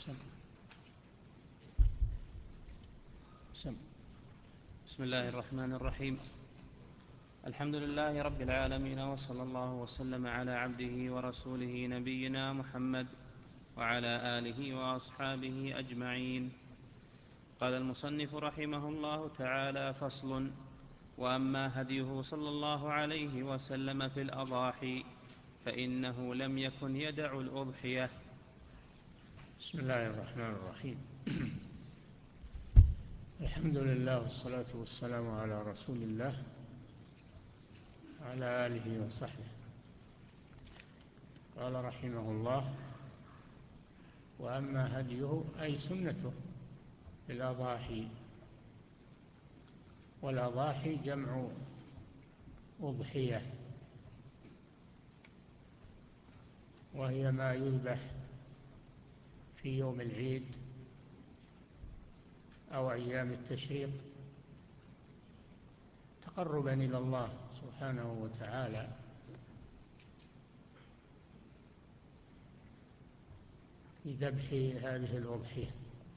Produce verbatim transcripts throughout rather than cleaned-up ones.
سم. سم. بسم الله الرحمن الرحيم. الحمد لله رب العالمين، وصلى الله وسلم على عبده ورسوله نبينا محمد وعلى آله وأصحابه أجمعين. قال المصنف رحمه الله تعالى: فصل. وأما هديه صلى الله عليه وسلم في الأضاحي فإنه لم يكن يدع الأضحية. بسم الله الرحمن الرحيم. الحمد لله والصلاة والسلام على رسول الله وعلى آله وصحبه. قال رحمه الله: وأما هديه أي سنته في الأضاحي. والأضاحي جمع أضحية، وهي ما يذبح في يوم العيد أو أيام التشريق تقربا إلى الله سبحانه وتعالى. بذبح هذه الأضحية.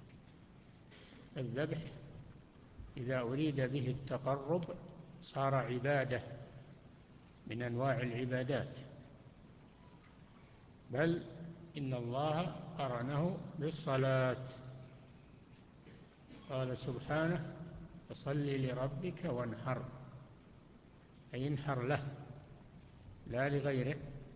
الذبح إذا أريد به التقرب صار عبادة من أنواع العبادات، بل إن الله قرنه بالصلاة. قال سبحانه: فصل لربك وانحر، أي انحر له لا لغيره.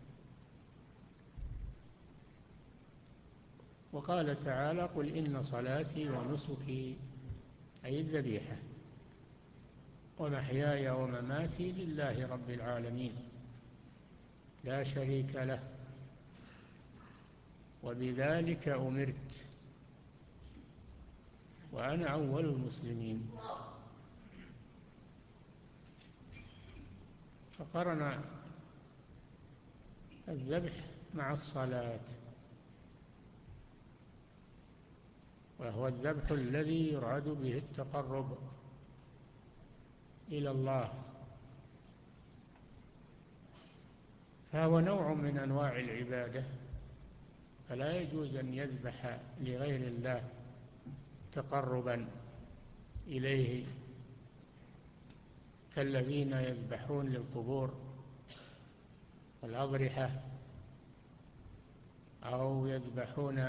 وقال تعالى: قل إن صلاتي ونسكي، أي الذبيحة، ومحياي ومماتي لله رب العالمين لا شريك له، وبذلك أمرت وأنا أول المسلمين. فقرن الذبح مع الصلاة، وهو الذبح الذي يراد به التقرب إلى الله، فهو نوع من أنواع العبادة، فلا يجوز أن يذبح لغير الله تقربا إليه، كالذين يذبحون للقبور والأضرحة، أو يذبحون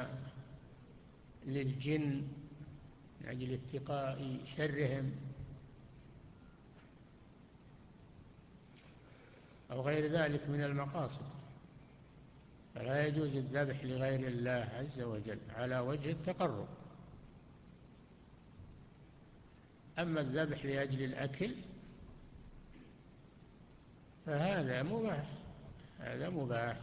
للجن من أجل اتقاء شرهم، أو غير ذلك من المقاصد. فلا يجوز الذبح لغير الله عز وجل على وجه التقرب. أما الذبح لأجل الأكل فهذا مباح، هذا مباح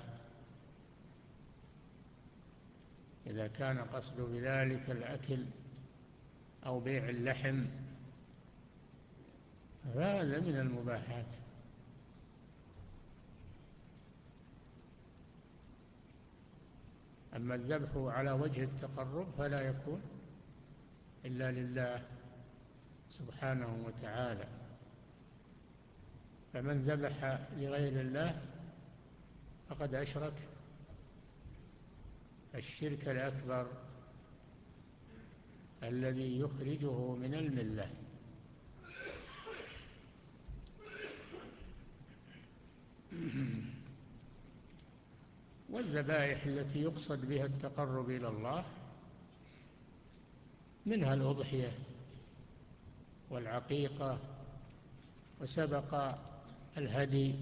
إذا كان قصد بذلك الأكل أو بيع اللحم، هذا من المباحات. أما الذبح على وجه التقرب فلا يكون إلا لله سبحانه وتعالى. فمن ذبح لغير الله فقد أشرك الشرك الأكبر الذي يخرجه من الملة. والذبائح التي يقصد بها التقرب إلى الله منها الأضحية والعقيقة، وسبق الهدي،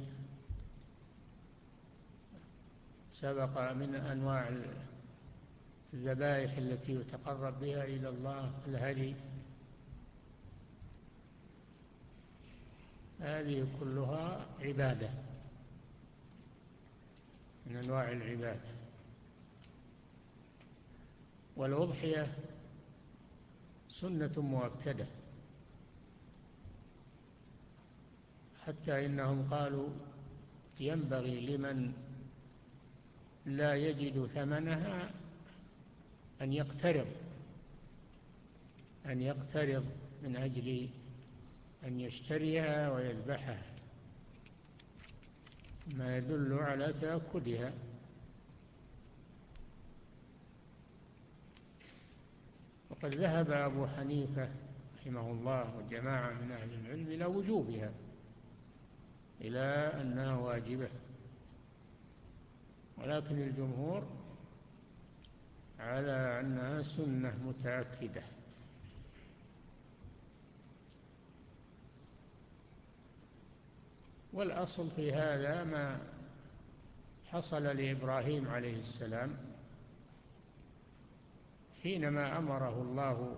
سبق من أنواع الذبائح التي يتقرب بها إلى الله الهدي. هذه كلها عبادة من أنواع العبادة. والأضحية سنة مؤكدة، حتى إنهم قالوا ينبغي لمن لا يجد ثمنها أن يقترض أن يقترض من أجل أن يشتريها ويذبحها، ما يدل على تأكدها. وقد ذهب أبو حنيفة رحمه الله وجماعة من أهل العلم إلى وجوبها، إلى أنها واجبة، ولكن الجمهور على أنها سنة متأكدة. والأصل في هذا ما حصل لإبراهيم عليه السلام حينما أمره الله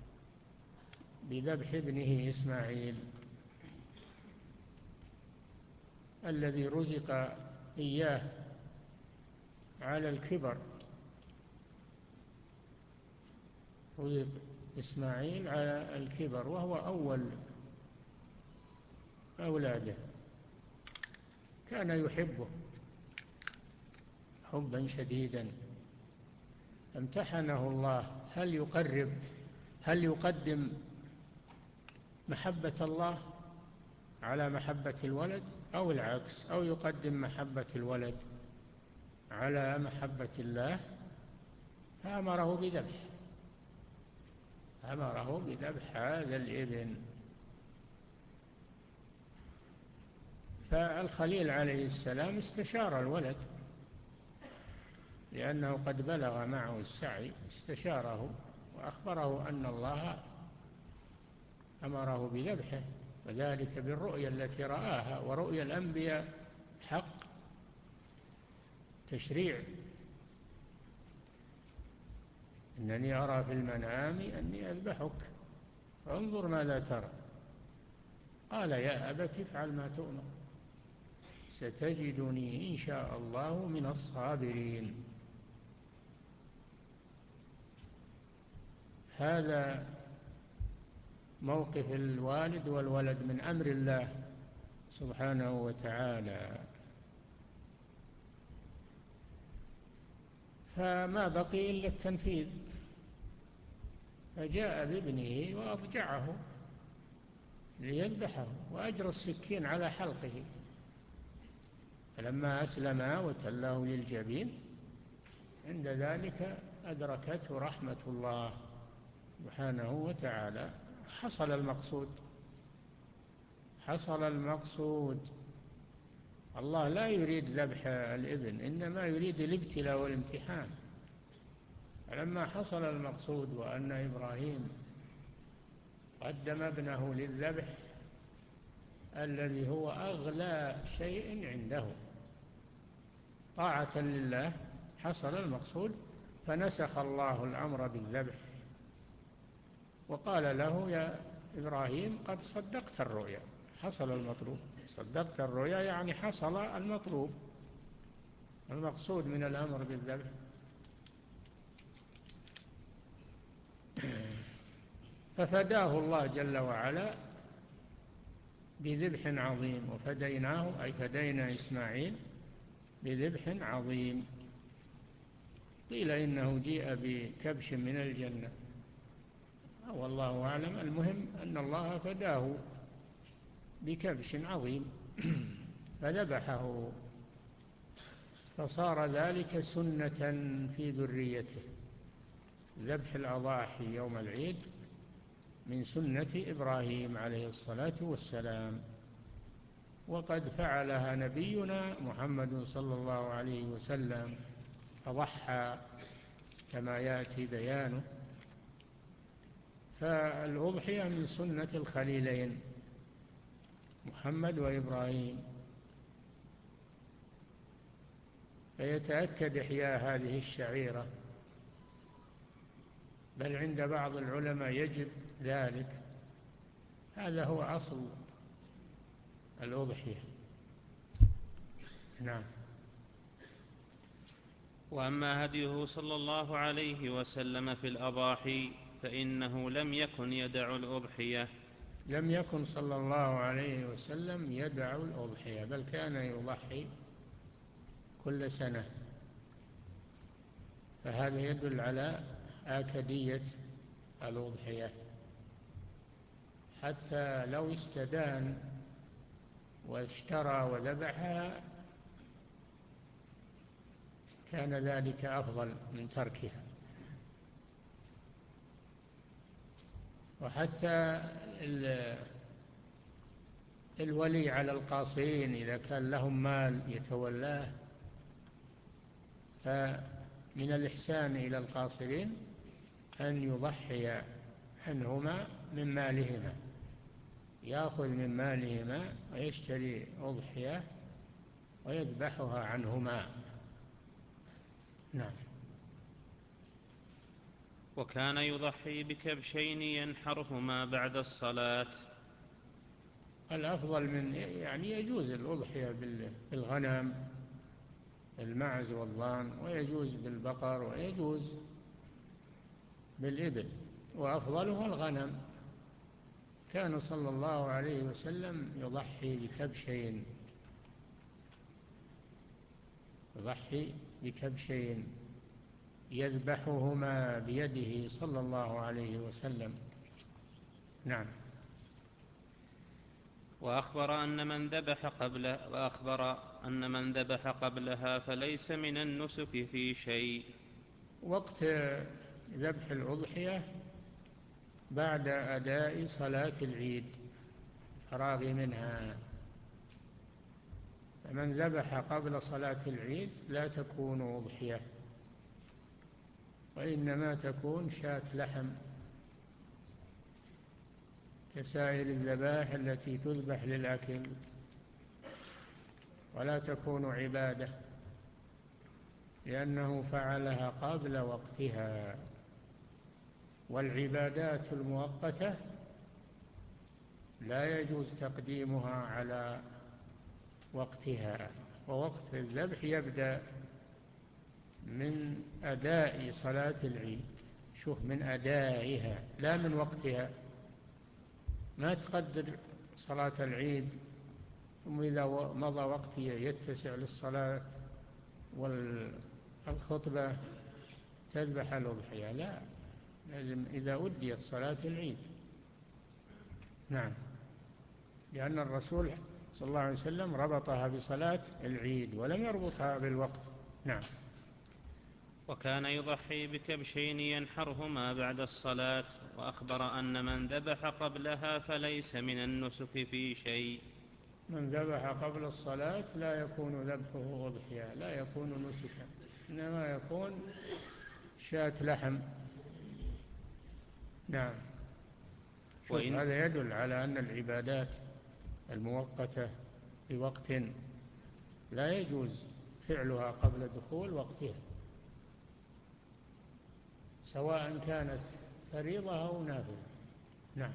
بذبح ابنه إسماعيل الذي رزق إياه على الكبر. رزق إسماعيل على الكبر وهو أول أولاده، كان يحبه حبا شديدا، امتحنه الله هل يقرب هل يقدم محبة الله على محبة الولد أو العكس، أو يقدم محبة الولد على محبة الله، فأمره بذبح أمره بذبح هذا الابن. فالخليل عليه السلام استشار الولد لأنه قد بلغ معه السعي، استشاره وأخبره أن الله أمره بذبحه، وذلك بالرؤيا التي رآها، ورؤيا الأنبياء حق تشريع. إنني أرى في المنام أني أذبحك فانظر ماذا ترى. قال يا أبت افعل ما تؤمر ستجدني إن شاء الله من الصابرين. هذا موقف الوالد والولد من أمر الله سبحانه وتعالى. فما بقي إلا التنفيذ، فجاء بابنه وأضجعه ليذبحه وأجرى السكين على حلقه، فلما أسلما وتله للجبين عند ذلك أدركته رحمة الله سبحانه وتعالى. حصل المقصود حصل المقصود الله لا يريد ذبح الابن، إنما يريد الابتلاء والامتحان. فلما حصل المقصود وأن إبراهيم قدم ابنه للذبح الذي هو أغلى شيء عنده طاعة لله، حصل المقصود، فنسخ الله الأمر بالذبح وقال له يا إبراهيم قد صدقت الرؤيا، حصل المطلوب. صدقت الرؤيا يعني حصل المطلوب، المقصود من الأمر بالذبح. ففداه الله جل وعلا بذبح عظيم، وفديناه أي فدينا إسماعيل بذبح عظيم. قيل إنه جيء بكبش من الجنة والله أعلم، المهم أن الله فداه بكبش عظيم فذبحه، فصار ذلك سنة في ذريته. ذبح الأضاحي يوم العيد من سنة إبراهيم عليه الصلاة والسلام، وقد فعلها نبينا محمد صلى الله عليه وسلم فضحى كما يأتي بيانه. فالأضحية من سنة الخليلين محمد وإبراهيم، فيتأكد إحياء هذه الشعيرة، بل عند بعض العلماء يجب ذلك. هذا هو أصل الأضحية. نعم. وأما هديه صلى الله عليه وسلم في الأضاحي فإنه لم يكن يدع الأضحية لم يكن صلى الله عليه وسلم يدع الأضحية، بل كان يضحي كل سنة. فهذا يدل على آكدية الأضحية، حتى لو استدان واشترى وذبحها كان ذلك أفضل من تركها. وحتى الولي على القاصرين إذا كان لهم مال يتولاه، فمن الإحسان إلى القاصرين أن يضحي عنهما من مالهما، يأخذ من مالهما ويشتري أضحية ويذبحها عنهما. نعم. وكان يضحي بكبشين ينحرهما بعد الصلاة. الأفضل من يعني يجوز الأضحية بالغنم، المعز والضان، ويجوز بالبقر، ويجوز بالإبل، وأفضلها الغنم. كان صلى الله عليه وسلم يضحي بكبشين يضحي بكبشين يذبحهما بيده صلى الله عليه وسلم. نعم. وأخبر أن من ذبح قبله وأخبر أن من ذبح قبلها فليس من النسك في شيء. وقت ذبح الأضحية بعد أداء صلاة العيد، فراغ منها. فمن ذبح قبل صلاة العيد لا تكون أضحية، وإنما تكون شاة لحم كسائر الذبائح التي تذبح للأكل، ولا تكون عبادة لأنه فعلها قبل وقتها. والعبادات المؤقتة لا يجوز تقديمها على وقتها، ووقت الذبح يبدأ من أداء صلاة العيد. شوف، من أدائها لا من وقتها. ما تقدر صلاة العيد ثم إذا مضى وقت يتسع للصلاة والخطبة تذبح الأضحية، لا، لازم إذا أديت صلاة العيد. نعم. لأن الرسول صلى الله عليه وسلم ربطها بصلاة العيد ولم يربطها بالوقت. نعم. وكان يضحي بكبشين ينحرهما بعد الصلاة. وأخبر أن من ذبح قبلها فليس من النسك في شيء. من ذبح قبل الصلاة لا يكون ذبحه أضحية، لا يكون نسكا، إنما يكون شاة لحم. نعم. شوف، هذا يدل على أن العبادات المؤقتة بوقت لا يجوز فعلها قبل دخول وقتها، سواء كانت فريضة أو نافلة. نعم.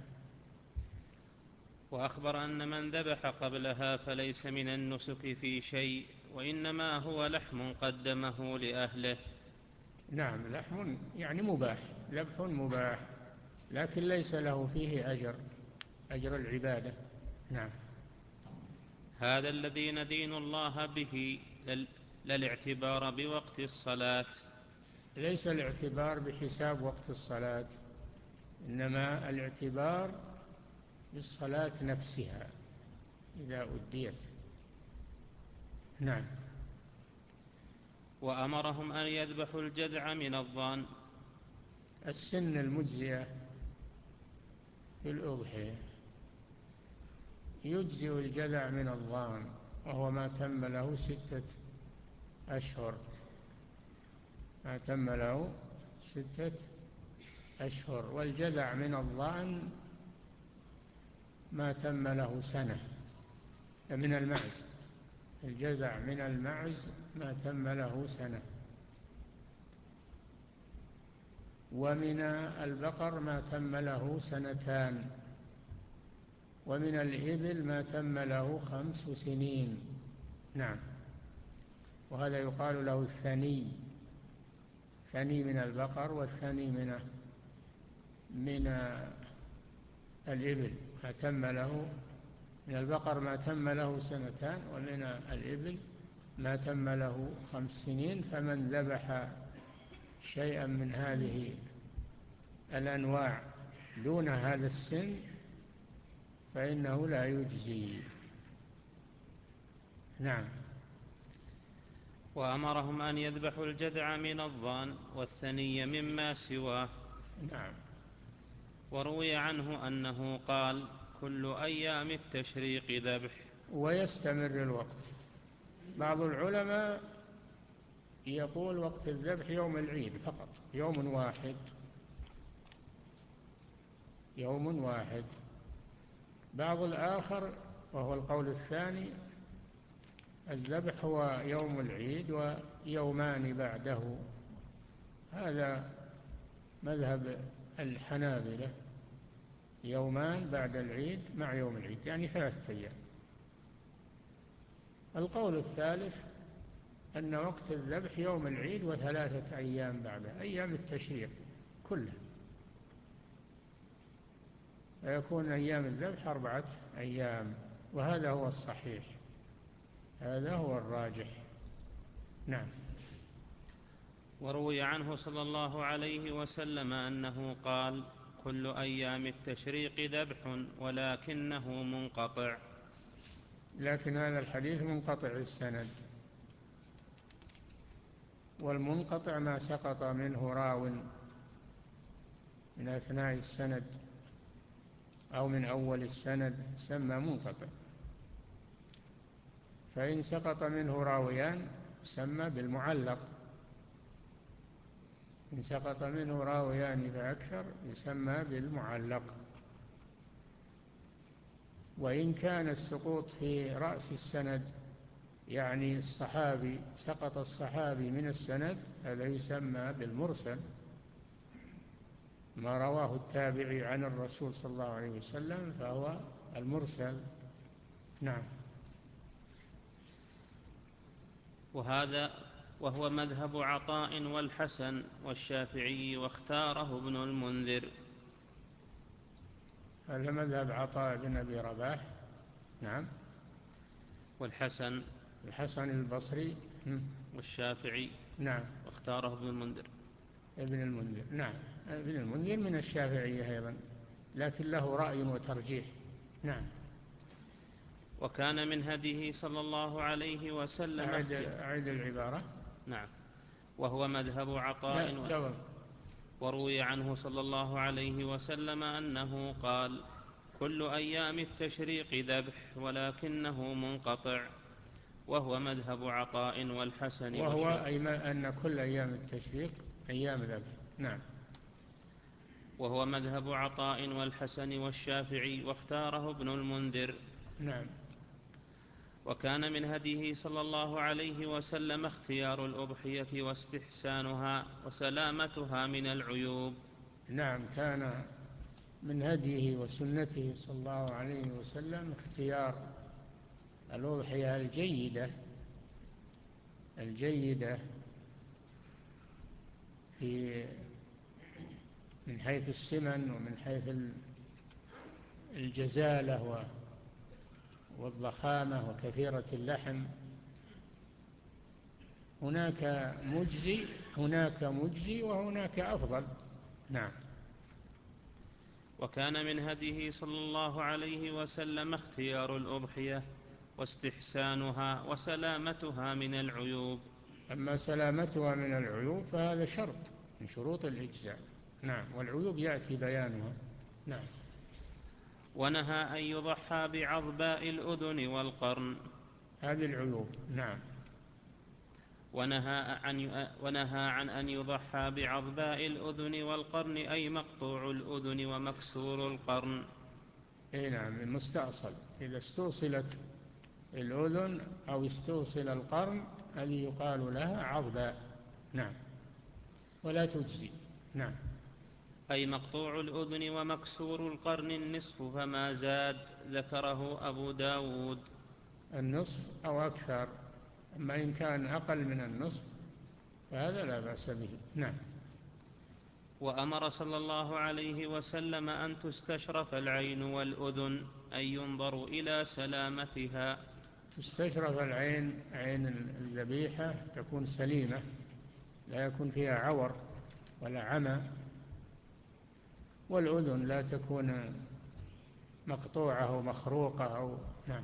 وأخبر أن من ذبح قبلها فليس من النسك في شيء، وإنما هو لحم قدمه لأهله. نعم، لحم يعني مباح، ذبح مباح، لكن ليس له فيه أجر أجر العبادة. نعم. هذا الذي ندين الله به لا الاعتبار بوقت الصلاة. ليس الاعتبار بحساب وقت الصلاة، إنما الاعتبار بالصلاة نفسها إذا أديت. نعم. وأمرهم أن يذبحوا الجذع من الضان. السن المجزية في الأضحية يجزئ الجذع من الضان، وهو ما تم له ستة أشهر ما تم له ستة أشهر والجذع من الضان ما تم له سنة. من المعز، الجذع من المعز ما تم له سنة. ومن البقر ما تم له سنتان. ومن الإبل ما تم له خمس سنين. نعم. وهذا يقال له الثني، ثني من البقر والثني من من الإبل. ما تم له من البقر ما تم له سنتان، ومن الإبل ما تم له خمس سنين. فمن ذبح شيئا من هذه الأنواع دون هذا السن فإنه لا يجزي. نعم. وأمرهم أن يذبحوا الجذع من الضان والثني مما سواه. نعم. وروي عنه أنه قال كل أيام التشريق ذبح. ويستمر الوقت. بعض العلماء يقول وقت الذبح يوم العيد فقط، يوم واحد، يوم واحد. بعض الآخر وهو القول الثاني الذبح هو يوم العيد ويومان بعده. هذا مذهب الحنابلة، يومان بعد العيد مع يوم العيد، يعني ثلاثة أيام. القول الثالث أن وقت الذبح يوم العيد وثلاثة أيام بعده، أيام التشريق كلها، ويكون أيام الذبح أربعة أيام، وهذا هو الصحيح، هذا هو الراجح. نعم. وروي عنه صلى الله عليه وسلم أنه قال كل أيام التشريق ذبح ولكنه منقطع. لكن هذا الحديث منقطع السند، والمنقطع ما سقط منه راو من أثناء السند أو من أول السند سمى منقطع، فإن سقط منه راويان سمى بالمعلق، إن سقط منه راويان فأكثر يسمى بالمعلق. وإن كان السقوط في رأس السند يعني الصحابي، سقط الصحابي من السند، هذا يسمى بالمرسل، ما رواه التابعي عن الرسول صلى الله عليه وسلم فهو المرسل. نعم. وهذا وهو مذهب عطاء والحسن والشافعي واختاره ابن المنذر. هذا مذهب عطاء بن أبي رباح. نعم. والحسن الحسن البصري والشافعي. نعم. واختاره ابن المنذر. ابن المنذر نعم، ابن المنذر من الشافعية أيضا، لكن له رأي وترجيح. نعم. وكان من هديه صلى الله عليه وسلم أعد, أعد العبارة. نعم. وهو مذهب عطاء و... وروي عنه صلى الله عليه وسلم أنه قال كل أيام التشريق ذبح ولكنه منقطع، وهو مذهب عطاء والحسن وهو والشافعي. أي أن كل أيام التشريق أيام ذبح. نعم. وهو مذهب عطاء والحسن والشافعي واختاره ابن المنذر. نعم. وكان من هديه صلى الله عليه وسلم اختيار الأضحية واستحسانها وسلامتها من العيوب. نعم، كان من هديه وسنته صلى الله عليه وسلم اختيار الأضحية الجيدة الجيدة في من حيث السمن ومن حيث الجزالة والضخامة وكثيرة اللحم. هناك مجزي هناك مجزي وهناك أفضل. نعم. وكان من هديه صلى الله عليه وسلم اختيار الأضحية واستحسانها وسلامتها من العيوب. أما سلامتها من العيوب فهذا شرط من شروط الإجزاء. نعم. والعيوب يأتي بيانها. نعم. ونهى أن يضحى بعظباء الأذن والقرن. هذه العيوب. نعم. ونهى عن, ونهى عن أن يضحى بعظباء الأذن والقرن أي مقطوع الأذن ومكسور القرن. أي نعم، مستأصل. إذا استوصلت الأذن أو استوصل القرن هذه يقال لها عظباء. نعم. ولا تجزي. نعم. أي مقطوع الأذن ومكسور القرن النصف فما زاد، ذكره أبو داود. النصف أو أكثر، أما إن كان أقل من النصف فهذا لا بأس به. نعم. وأمر صلى الله عليه وسلم أن تستشرف العين والأذن أي ينظر إلى سلامتها. تستشرف العين، عين الذبيحة تكون سليمة لا يكون فيها عور ولا عمى، والأذن لا تكون مقطوعة أو مخروقة أو نعم.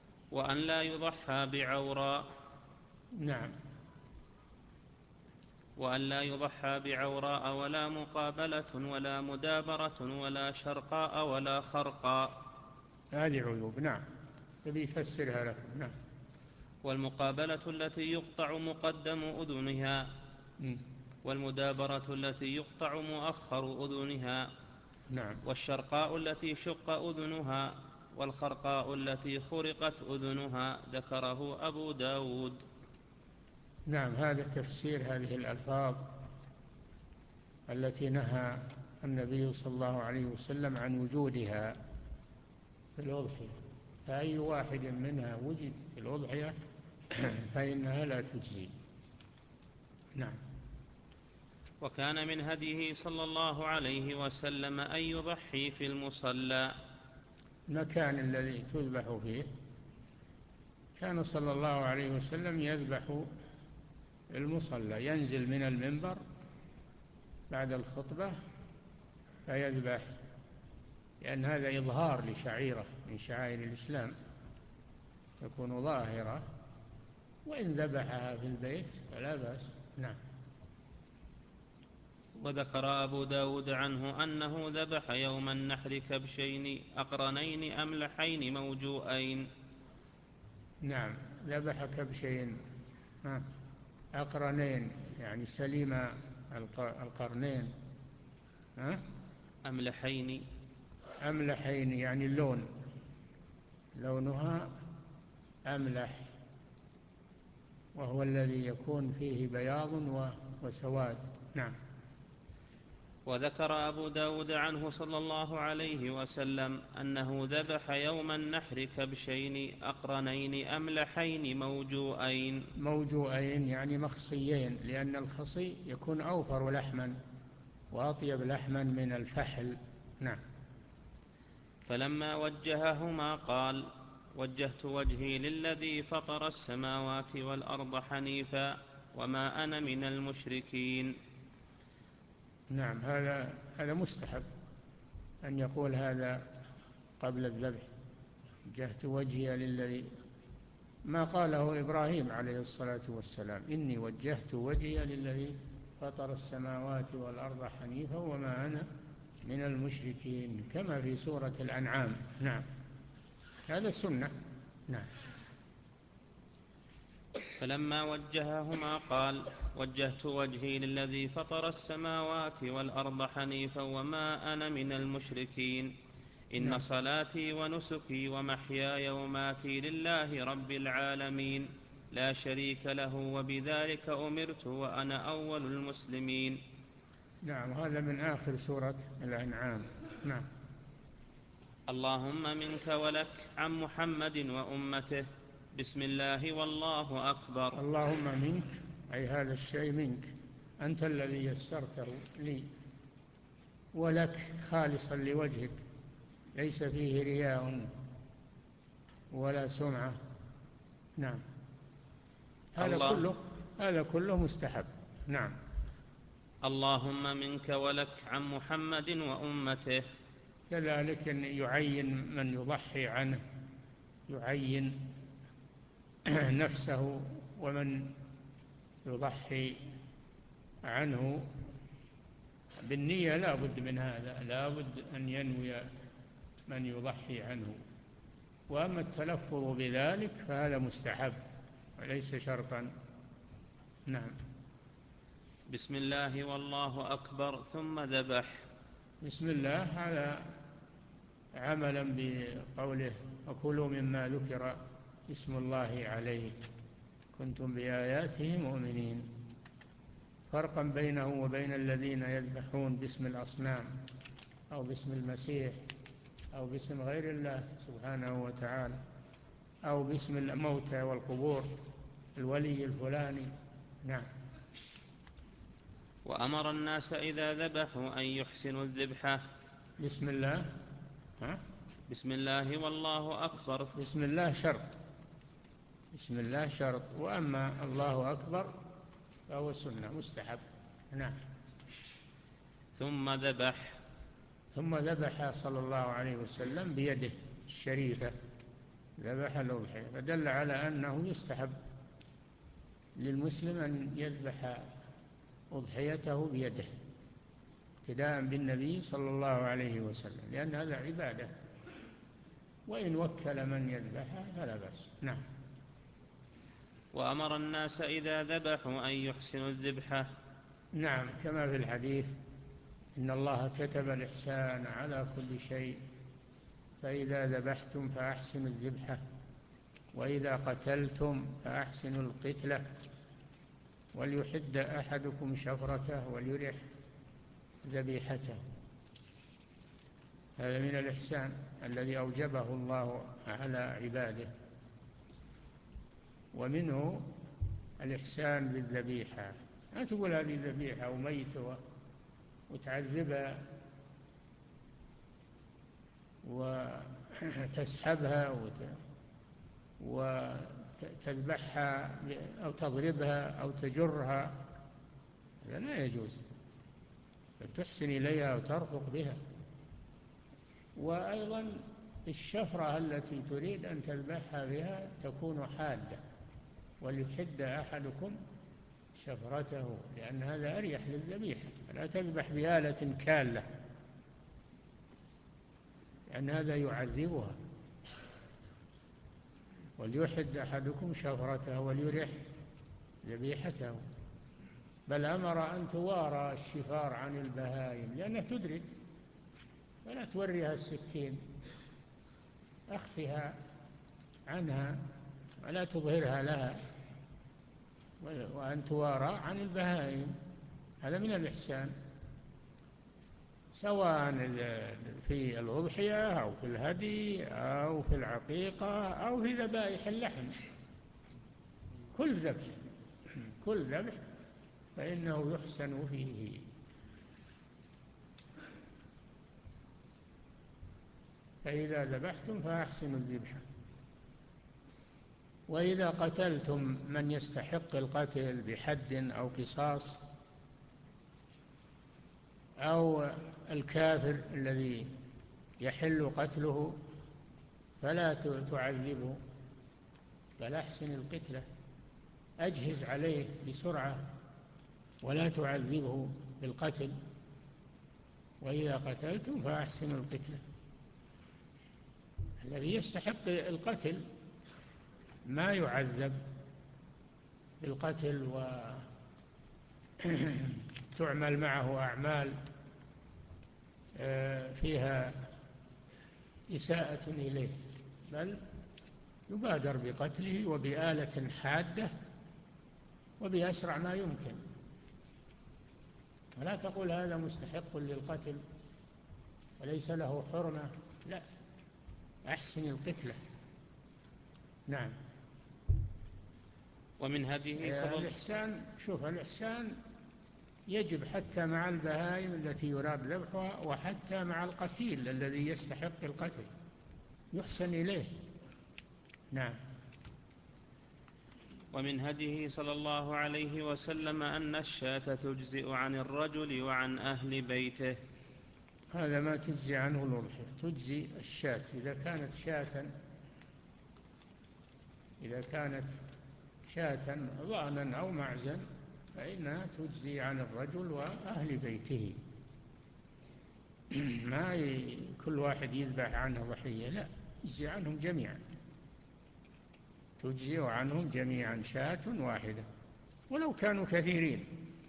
وأن لا يضحى بعوراء. نعم. وأن لا يضحى بعوراء ولا مقابلة ولا مدابرة ولا شرقاء ولا خرقاء. هذه عيوب. نعم، الذي يفسرها لكم. نعم. والمقابلة التي يقطع مقدم أذنها، م. والمدابرة التي يقطع مؤخر أذنها. نعم. والشرقاء التي شق أذنها، والخرقاء التي خرقت أذنها. ذكره أبو داود. نعم، هذا تفسير هذه الألفاظ التي نهى النبي صلى الله عليه وسلم عن وجودها في الأضحية، فأي واحد منها وجد في الأضحية فإنها لا تجزي. نعم. وكان من هديه صلى الله عليه وسلم أن يضحي في المصلى، المكان الذي تذبح فيه. كان صلى الله عليه وسلم يذبح المصلى، ينزل من المنبر بعد الخطبة فيذبح، لأن هذا إظهار لشعيرة من شعائر الإسلام تكون ظاهرة، وإن ذبحها في البيت فلا بأس. نعم. وذكر أبو داود عنه أنه ذبح يوم النحر كبشين أقرنين أملحين موجوئين. نعم، ذبح كبشين أقرنين يعني سليم القرنين، أملحين أملحين يعني اللون، لونها أملح، وهو الذي يكون فيه بياض وسواد. نعم. وذكر أبو داود عنه صلى الله عليه وسلم أنه ذبح يوم النحر كبشين أقرنين أملحين موجوئين. موجوئين يعني مخصيين، لأن الخصي يكون أوفر لحما وأطيب لحما من الفحل. نعم. فلما وجههما قال: وجهت وجهي للذي فطر السماوات والأرض حنيفا وما أنا من المشركين. نعم، هذا هذا مستحب أن يقول هذا قبل الذبح، وجهت وجهي للذي، ما قاله إبراهيم عليه الصلاة والسلام: إني وجهت وجهي للذي فطر السماوات والأرض حنيفا وما أنا من المشركين، كما في سورة الأنعام. نعم، هذا سنة. نعم. فلما وجههما قال: وجهت وجهي للذي فطر السماوات والأرض حنيفا وما أنا من المشركين. إن نعم. صلاتي ونسكي ومحياي وماتي لله رب العالمين لا شريك له وبذلك أمرت وأنا أول المسلمين. نعم، هذا من آخر سورة الأنعام. نعم. اللهم منك ولك عن محمد وأمته بسم الله والله أكبر. اللهم منك، أي هذا الشيء منك، أنت الذي يسرته لي، ولك خالصا لوجهك، ليس فيه رياء ولا سمعة. نعم. هذا كله هذا كله مستحب. نعم. اللهم منك ولك عن محمد وأمته. كذلك أن يعين من يضحي عنه، يعين نفسه ومن يضحي عنه بالنية، لا بد من هذا، لا بد أن ينوي من يضحي عنه. وأما التلفظ بذلك فهذا مستحب وليس شرطا. نعم. بسم الله والله أكبر ثم ذبح. بسم الله هذا عملا بقوله: وكلوا مما ذكر اسم الله عليه كنتم بآياته مؤمنين، فرقا بينه وبين الذين يذبحون باسم الأصنام أو باسم المسيح أو باسم غير الله سبحانه وتعالى، أو باسم الموتى والقبور، الولي الفلاني. نعم. وأمر الناس إذا ذبحوا أن يحسنوا الذبحة. بسم الله. ها؟ بسم الله والله أكبر. بسم الله شرط، بسم الله شرط، وأما الله أكبر فهو سنة مستحب. نعم. ثم ذبح. ثم ذبح صلى الله عليه وسلم بيده الشريفة، ذبح الأضحية، فدل على أنه يستحب للمسلم أن يذبح أضحيته بيده ابتداء بالنبي صلى الله عليه وسلم، لأن هذا عبادة، وإن وكل من يذبحها فلا بأس. نعم. وأمر الناس إذا ذبحوا أن يحسنوا الذبحة. نعم، كما في الحديث: إن الله كتب الإحسان على كل شيء، فإذا ذبحتم فأحسنوا الذبحة، وإذا قتلتم فأحسنوا القتلة، وليحد أحدكم شفرته وليرح ذبيحته. هذا من الإحسان الذي أوجبه الله على عباده. ومنه الإحسان بالذبيحة، لا تقول هذه ذبيحة وميتة وتعذبها وتسحبها وتذبحها أو تضربها أو تجرها، هذا لا يجوز، تحسن إليها وترفق بها. وأيضا الشفرة التي تريد أن تذبحها بها تكون حادة، وليحد أحدكم شفرته، لأن هذا أريح للذبيحة، لا تذبح بآلة كالة، لأن هذا يعذبها. وليحد أحدكم شفرته وليرح ذبيحته. بل أمر أن توارى الشفار عن البهائم لأنها تدرك، ولا توريها السكين، أخفها عنها ولا تظهرها لها، وأن توارى عن البهائم، هذا من الإحسان، سواء في الأضحية أو في الهدي أو في العقيقة أو في ذبائح اللحم. كل ذبح كل ذبح فإنه يحسن فيه. فإذا ذبحتم فأحسنوا الذبح. وإذا قتلتم من يستحق القتل بحد أو قصاص، أو الكافر الذي يحل قتله، فلا تعذبه، بل أحسن القتلة، أجهز عليه بسرعة ولا تعذبه بالقتل. وإذا قتلتم فأحسنوا القتلة. الذي يستحق القتل ما يعذب بالقتل وتعمل معه أعمال فيها إساءة إليه، بل يبادر بقتله وبآلة حادة وبأسرع ما يمكن. ولا تقول هذا مستحق للقتل وليس له حرمة، لا، أحسن القتلة. نعم. ومن هديه صلى الله الإحسان، شوف، الإحسان يجب حتى مع البهائم التي يراد ذبحها، وحتى مع القتيل الذي يستحق القتل يحسن إليه. نعم. ومن هديه صلى الله عليه وسلم أن الشاة تجزئ عن الرجل وعن أهل بيته. هذا ما تجزي عنه الأضحية، تجزي الشاة إذا كانت شاة إذا كانت شاة ضأنا أو معزا، فإنها تجزي عن الرجل وأهل بيته. ما كل واحد يذبح عنه ضحية، لا، يجزي عنهم جميعا، تجزي عنهم جميعا شاة واحدة، ولو كانوا كثيرين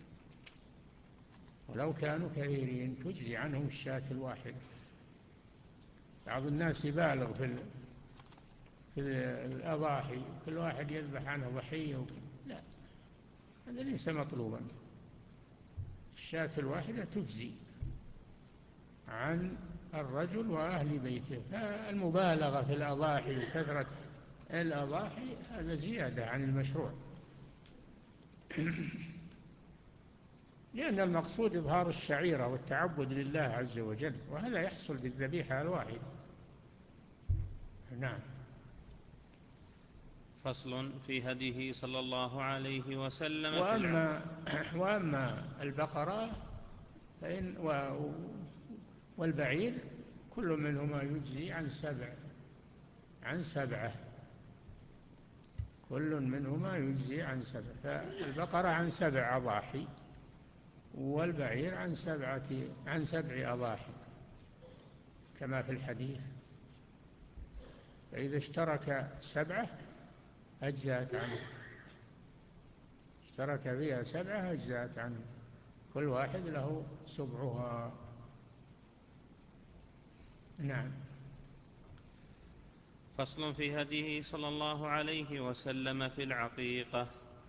ولو كانوا كثيرين تجزي عنهم الشاة الواحدة. بعض الناس يبالغ في في الأضاحي، كل واحد يذبح عنه ضحية، لا، هذا ليس مطلوبا. الشاة الواحدة تجزي عن الرجل وأهل بيته. فالمبالغة في الأضاحي وكثرة الأضاحي هذا زيادة عن المشروع، لأن المقصود إظهار الشعيرة والتعبد لله عز وجل، وهذا يحصل بالذبيحة الواحدة. نعم. فصل في هديه صلى الله عليه وسلم. وأما, وأما البقرة فإن والبعير كل منهما يجزي عن سبع عن سبعة كل منهما يجزي عن سبع. فالبقرة عن سبع أضاحي، والبعير عن سبعة عن سبع أضاحي كما في الحديث. فإذا اشترك سبعة أجزأت عنه، اشترك فيها سبعة أجزأت عنه، كل واحد له سبعها. نعم. فصل في هديه صلى الله عليه وسلم في العقيقة.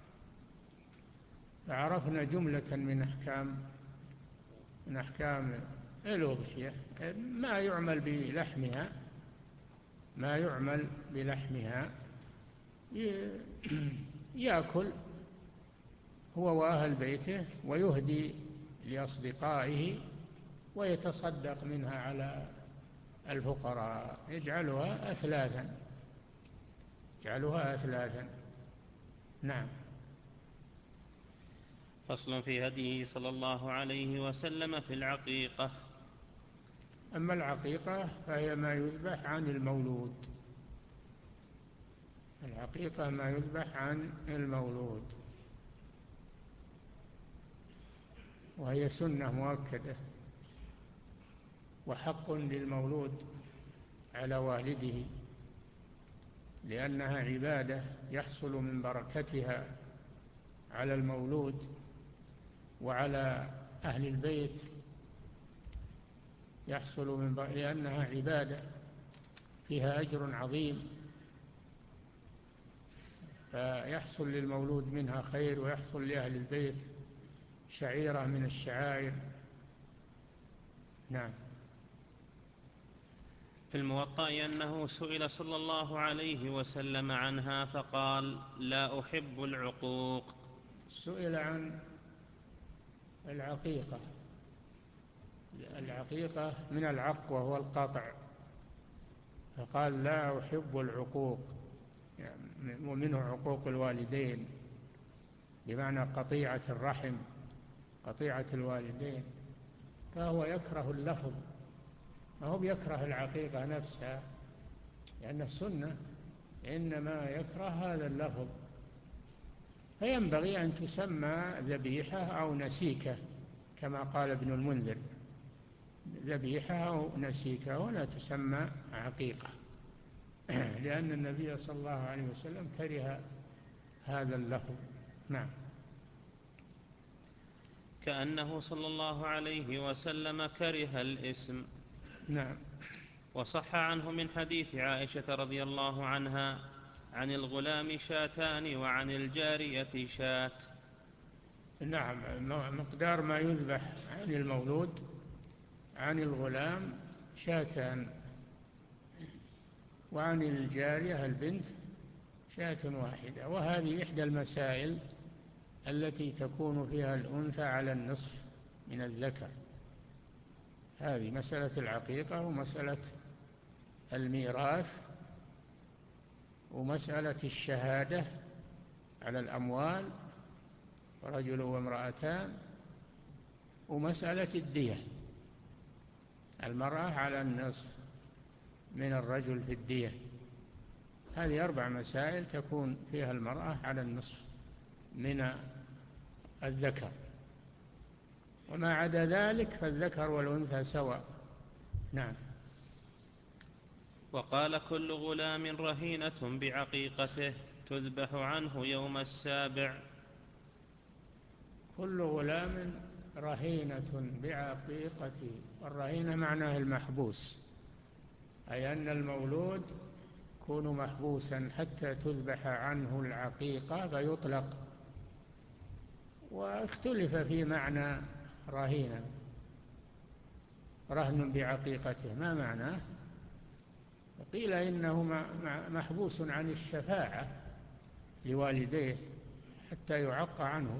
عرفنا جملة من أحكام من أحكام الأضحية، ما يعمل بلحمها ما يعمل بلحمها يأكل هو وأهل بيته ويهدي لأصدقائه ويتصدق منها على الفقراء، يجعلها أثلاثا يجعلها أثلاثا. نعم. فصل في هديه صلى الله عليه وسلم في العقيقة. أما العقيقة فهي ما يذبح عن المولود، العقيقة ما يذبح عن المولود، وهي سنة مؤكدة وحق للمولود على والده، لأنها عبادة يحصل من بركتها على المولود وعلى أهل البيت، يحصل من بر... لأنها عبادة فيها أجر عظيم، فيحصل للمولود منها خير ويحصل لأهل البيت شعيرة من الشعائر. نعم. في الموطأ أنه سئل صلى الله عليه وسلم عنها فقال: لا أحب العقوق. سئل عن العقيقة، العقيقة من العق وهو القطع، فقال: لا أحب العقوق، يعني ومنه عقوق الوالدين بمعنى قطيعة الرحم، قطيعة الوالدين، فهو يكره اللفظ، فهو يكره العقيقة نفسها لأن السنة، إنما يكره هذا اللفظ، فينبغي أن تسمى ذبيحة أو نسيكة كما قال ابن المنذر، ذبيحة أو نسيكة ولا تسمى عقيقة، لأن النبي صلى الله عليه وسلم كره هذا اللفظ. نعم. كأنه صلى الله عليه وسلم كره الاسم. نعم. وصح عنه من حديث عائشة رضي الله عنها: عن الغلام شاتان وعن الجارية شات. نعم. مقدار ما يذبح عن المولود عن الغلام شاتان، وعن الجارية البنت شاة واحدة، وهذه إحدى المسائل التي تكون فيها الأنثى على النصف من الذكر، هذه مسألة العقيقة ومسألة الميراث ومسألة الشهادة على الأموال رجل وامرأتان، ومسألة الدية، المرأة على النصف من الرجل في الدية، هذه أربع مسائل تكون فيها المرأة على النصف من الذكر، وما عدا ذلك فالذكر والأنثى سواء. نعم. وقال: كل غلام رهينة بعقيقته تذبح عنه يوم السابع. كل غلام رهينة بعقيقته، والرهينة معناه المحبوس، أي أن المولود يكون محبوسا حتى تذبح عنه العقيقة فيطلق. واختلف في معنى رهينة، رهن بعقيقته ما معناه؟ قيل إنه محبوس عن الشفاعة لوالديه حتى يعق عنه،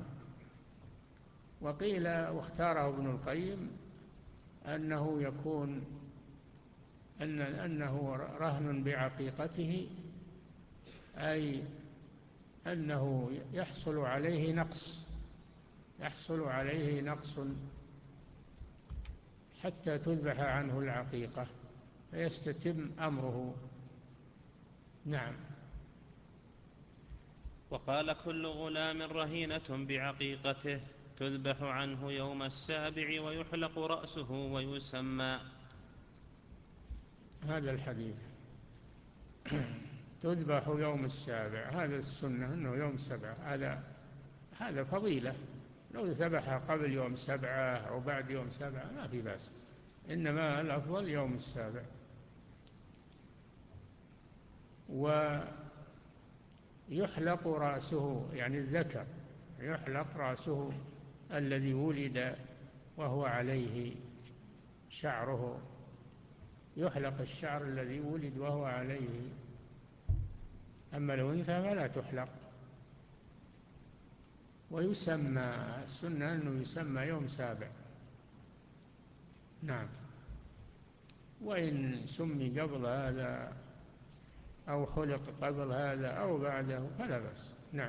وقيل واختاره ابن القيم أنه يكون أن أنه رهن بعقيقته، أي أنه يحصل عليه نقص يحصل عليه نقص حتى تذبح عنه العقيقة فيستتم أمره. نعم. وقال: كل غلام رهينة بعقيقته تذبح عنه يوم السابع ويحلق رأسه ويسمى. هذا الحديث تذبح يوم السابع، هذا السنة أنه يوم سبعة، هذا هذا فضيلة. لو ذبح قبل يوم سبعة أو بعد يوم سبعة ما في بأس، إنما الأفضل يوم السابع. ويحلق رأسه، يعني الذكر يحلق رأسه الذي ولد وهو عليه شعره، يحلق الشعر الذي ولد وهو عليه. أما الأنثى فلا تحلق. ويسمى، السنة أنه يسمى يوم سابع. نعم. وإن سمي قبل هذا أو حلق قبل هذا أو بعده فلا بأس. نعم.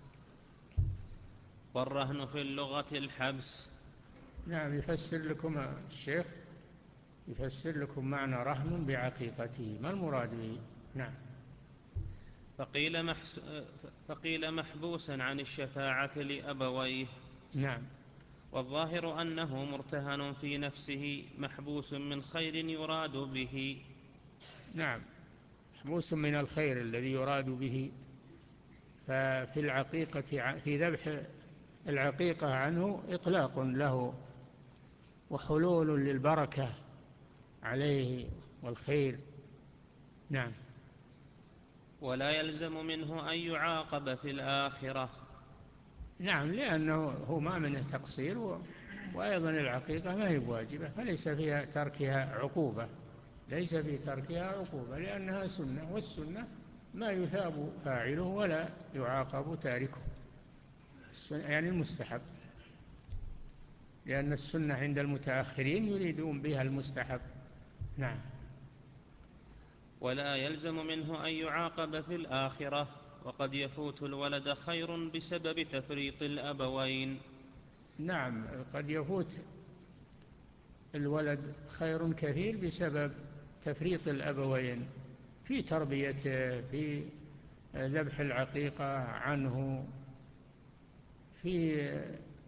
والرهن في اللغة الحبس. نعم، يفسر لكم الشيخ، يفسر لكم معنى رهن بعقيقته، ما المراد به. نعم. فقيل, محس... فقيل محبوسا عن الشفاعة لأبويه. نعم. والظاهر أنه مرتهن في نفسه محبوس من خير يراد به. نعم، محبوس من الخير الذي يراد به. ففي العقيقة، في ذبح العقيقة عنه إطلاق له وحلول للبركة عليه والخير. نعم. ولا يلزم منه أن يعاقب في الآخرة. نعم، لأنه هو ما منه تقصير، وأيضا العقيقة ما هي بواجبة، فليس فيها تركها عقوبة، ليس في تركها عقوبة، لأنها سنة، والسنة ما يثاب فاعله ولا يعاقب تاركه، يعني المستحب، لأن السنة عند المتأخرين يريدون بها المستحب. نعم. ولا يلزم منه أن يعاقب في الآخرة. وقد يفوت الولد خير بسبب تفريط الأبوين. نعم، قد يفوت الولد خير كثير بسبب تفريط الأبوين في تربيته، في ذبح العقيقة عنه، في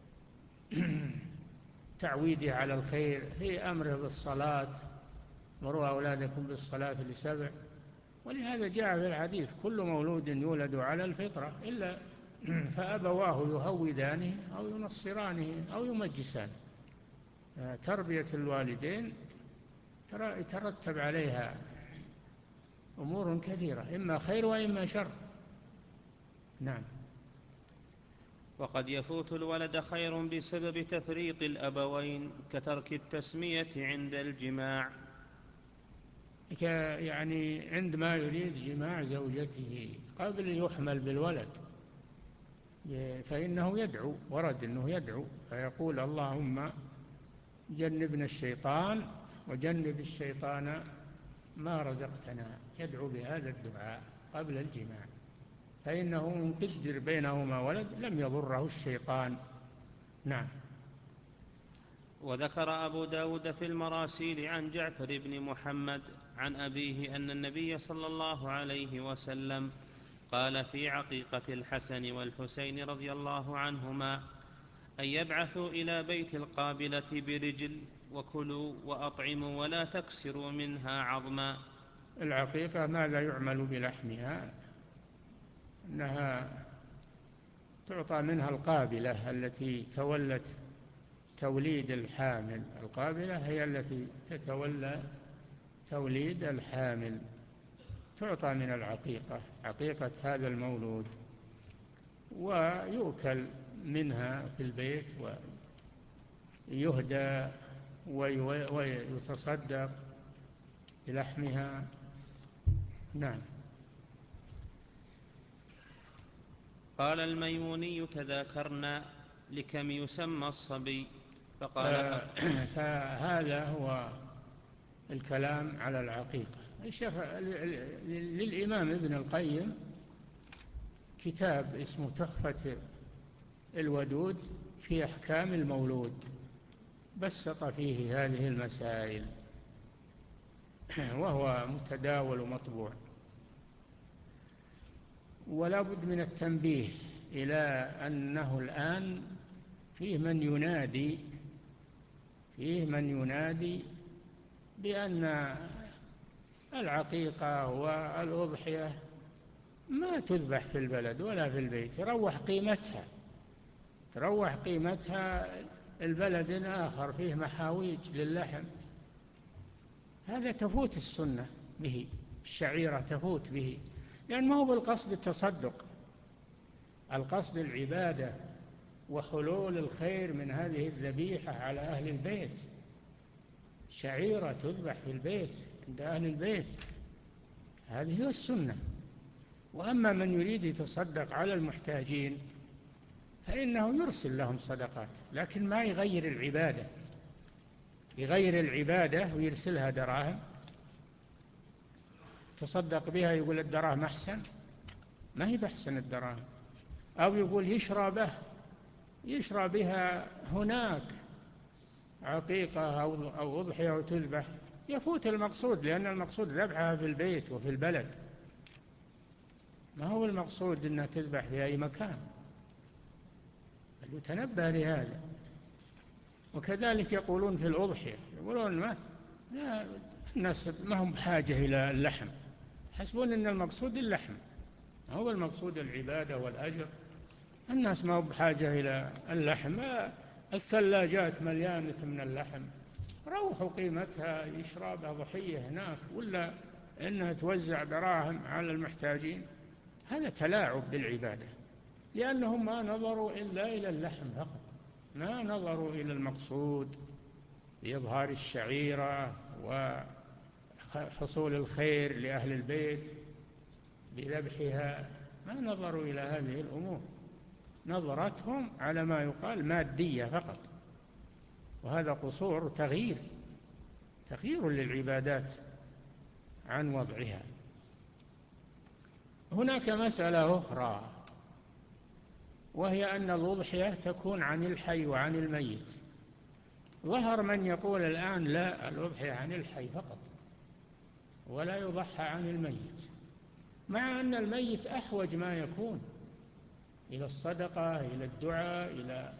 تعويده على الخير، في أمره بالصلاة، مروا أولادكم بالصلاة لسبع. ولهذا جاء في الحديث كل مولود يولد على الفطرة إلا فأبواه يهودانه أو ينصرانه أو يمجسانه. تربية الوالدين يترتب عليها أمور كثيرة، إما خير وإما شر. نعم. وقد يفوت الولد خير بسبب تفريط الأبوين كترك التسمية عند الجماع، يعني عندما يريد جماع زوجته قبل يحمل بالولد، فإنه يدعو، ورد أنه يدعو فيقول اللهم جنبنا الشيطان وجنب الشيطان ما رزقتنا، يدعو بهذا الدعاء قبل الجماع، فإنه إن قدر بينهما ولد لم يضره الشيطان. نعم. وذكر أبو داود في المراسيل عن جعفر بن محمد عن أبيه أن النبي صلى الله عليه وسلم قال في عقيقة الحسن والحسين رضي الله عنهما أن يبعثوا إلى بيت القابلة برجل وكلوا وأطعموا ولا تكسروا منها عظما. العقيقة ماذا يعمل بلحمها؟ أنها تعطى منها القابلة التي تولت توليد الحامل، القابلة هي التي تتولى توليد الحامل، تعطى من العقيقة، عقيقة هذا المولود، ويؤكل منها في البيت ويهدى ويتصدق بلحمها. نعم. قال الميموني تذاكرنا لكم يسمى الصبي فقال آه فهذا هو الكلام على العقيقة. الشيخ للإمام ابن القيم كتاب اسمه تحفة الودود في أحكام المولود، بسط فيه هذه المسائل وهو متداول ومطبوع. ولا بد من التنبيه إلى أنه الآن فيه من ينادي فيه من ينادي بأن العقيقة والأضحية ما تذبح في البلد ولا في البيت، تروح قيمتها تروح قيمتها البلد آخر فيه محاويج للحم. هذا تفوت السنة به، الشعيرة تفوت به، لأن ما هو بالقصد التصدق، القصد العبادة وحلول الخير من هذه الذبيحة على أهل البيت. شعيرة تذبح في البيت عند أهل البيت، هذه هي السنة. وأما من يريد يتصدق على المحتاجين فإنه يرسل لهم صدقات، لكن ما يغير العبادة، يغير العبادة ويرسلها دراهم تصدق بها، يقول الدراهم أحسن، ما هي بأحسن الدراهم. أو يقول يشرى به يشرى بها هناك عقيقة أو أضحية أو تذبح، يفوت المقصود، لأن المقصود ذبحها في البيت وفي البلد، ما هو المقصود أنها تذبح في أي مكان. يتنبه لهذا. وكذلك يقولون في الأضحية، يقولون ما الناس ما هم بحاجة إلى اللحم، يحسبون أن المقصود اللحم، هو المقصود العبادة والأجر. الناس ما هم بحاجة إلى اللحم، الثلاجات مليانة من اللحم، روحوا قيمتها يشرى بها ضحية هناك، ولا إنها توزع دراهم على المحتاجين. هذا تلاعب بالعبادة، لأنهم ما نظروا إلا إلى اللحم فقط، ما نظروا إلى المقصود بإظهار الشعيرة وحصول الخير لأهل البيت بذبحها، ما نظروا إلى هذه الأمور، نظرتهم على ما يقال مادية فقط. وهذا قصور، تغيير تغيير للعبادات عن وضعها. هناك مسألة أخرى، وهي أن الأضحية تكون عن الحي وعن الميت. ظهر من يقول الآن لا، الأضحية عن الحي فقط ولا يضحى عن الميت، مع أن الميت أحوج ما يكون إلى الصدقة، إلى الدعاء، إلى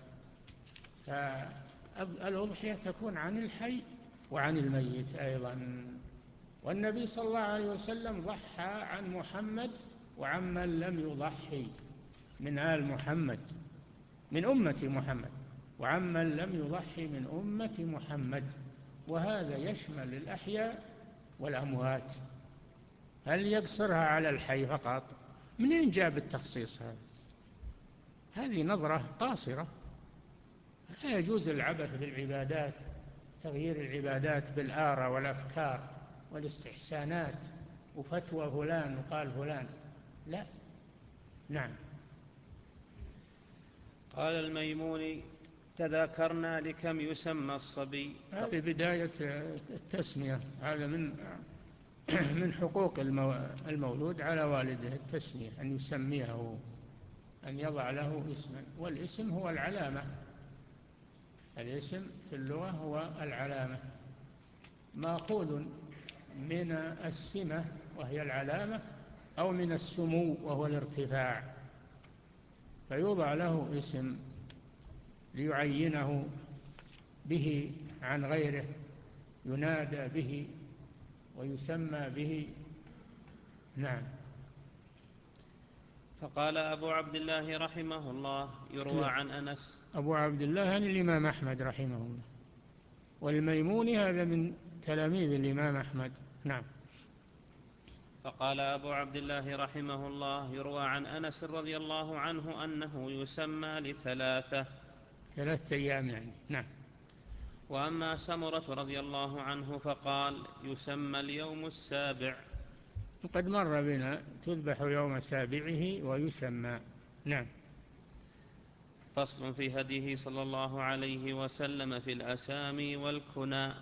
فالأضحية تكون عن الحي وعن الميت أيضا. والنبي صلى الله عليه وسلم ضحى عن محمد وعمن لم يضحي من آل محمد من أمة محمد، وعمن لم يضحي من أمة محمد، وهذا يشمل الأحياء والأموات. هل يقصرها على الحي فقط؟ منين جاء التخصيص هذا؟ هذه نظرة قاصرة. لا يجوز العبث بالعبادات، تغيير العبادات بالآراء والأفكار والاستحسانات وفتوى فلان وقال فلان، لا. نعم. قال الميموني: تذاكرنا لكم يسمى الصبي. هذه بداية التسمية، هذا من من حقوق المولود على والده التسمية، أن يسميه، أن يضع له اسما. والاسم هو العلامة، الاسم في اللغة هو العلامة، مأخوذ من السمة وهي العلامة، أو من السمو وهو الارتفاع، فيوضع له اسم ليعينه به عن غيره، ينادى به ويسمى به. نعم. فقال أبو عبد الله رحمه الله: يروى عن أنس. أبو عبد الله يعني الإمام أحمد رحمه الله، والميموني هذا من تلاميذ الإمام أحمد. نعم. فقال أبو عبد الله رحمه الله: يروى عن أنس رضي الله عنه أنه يسمى لثلاثة، ثلاثة أيام يعني. نعم. وأما سمرة رضي الله عنه فقال: يسمى اليوم السابع. وقد مر بنا تذبح يوم سابعه ويسمى. نعم. فصل في هديه صلى الله عليه وسلم في الأسامي والكنى.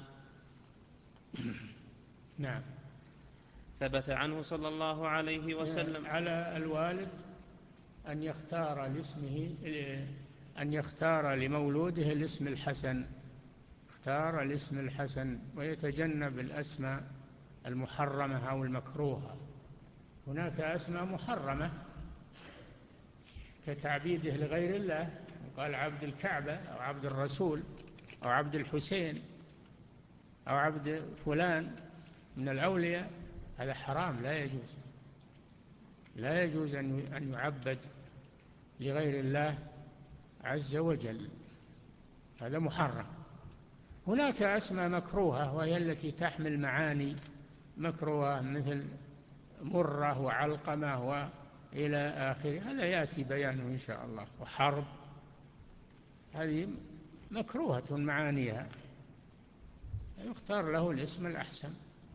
نعم. ثبت عنه صلى الله عليه وسلم على الوالد أن يختار لاسمه أن يختار لمولوده الاسم الحسن، اختار الاسم الحسن، ويتجنب الأسماء المحرمة أو المكروهة. هناك أسماء محرمة كتعبيده لغير الله، قال عبد الكعبة أو عبد الرسول أو عبد الحسين أو عبد فلان من الأولياء، هذا حرام، لا يجوز، لا يجوز أن يعبد لغير الله عز وجل، هذا محرم. هناك أسماء مكروهة وهي التي تحمل معاني مكروهة مثل مرة وعلقمة وإلى آخره، هذا يأتي بيانه إن شاء الله. وحرب هذه مكروهة معانيها، يختار له الاسم الأحسن.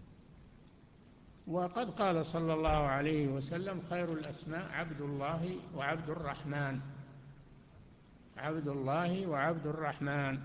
وقد قال صلى الله عليه وسلم خير الأسماء عبد الله وعبد الرحمن، عبد الله وعبد الرحمن،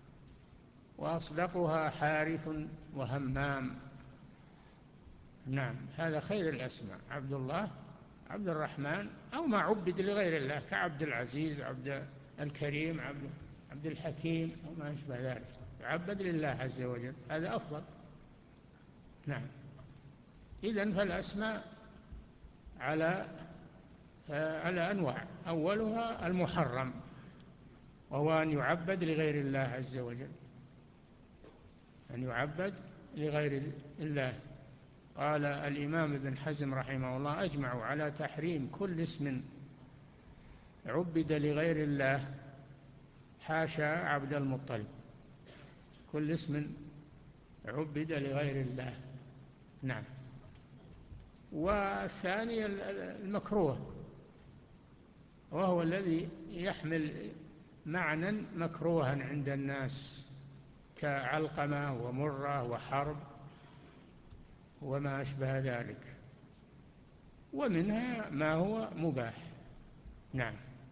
وأصدقها حارث وهمام. نعم، هذا خير الأسماء، عبد الله عبد الرحمن، أو ما عبد لغير الله كعبد العزيز، عبد الكريم، عبد, عبد الحكيم، أو ما أشبه ذلك، يعبد لله عز وجل، هذا أفضل. نعم، إذن فالأسماء على على أنواع، أولها المحرم وهو أن يعبد لغير الله عز وجل، أن يعبد لغير الله. قال الإمام ابن حزم رحمه الله أجمعوا على تحريم كل اسم عبد لغير الله حاشا عبد المطلب، كل اسم عبد لغير الله. نعم. والثاني المكروه، وهو الذي يحمل معنى مكروها عند الناس كعلقمة ومرة وحرب وما أشبه ذلك، ومنها ما هو مباح. نعم.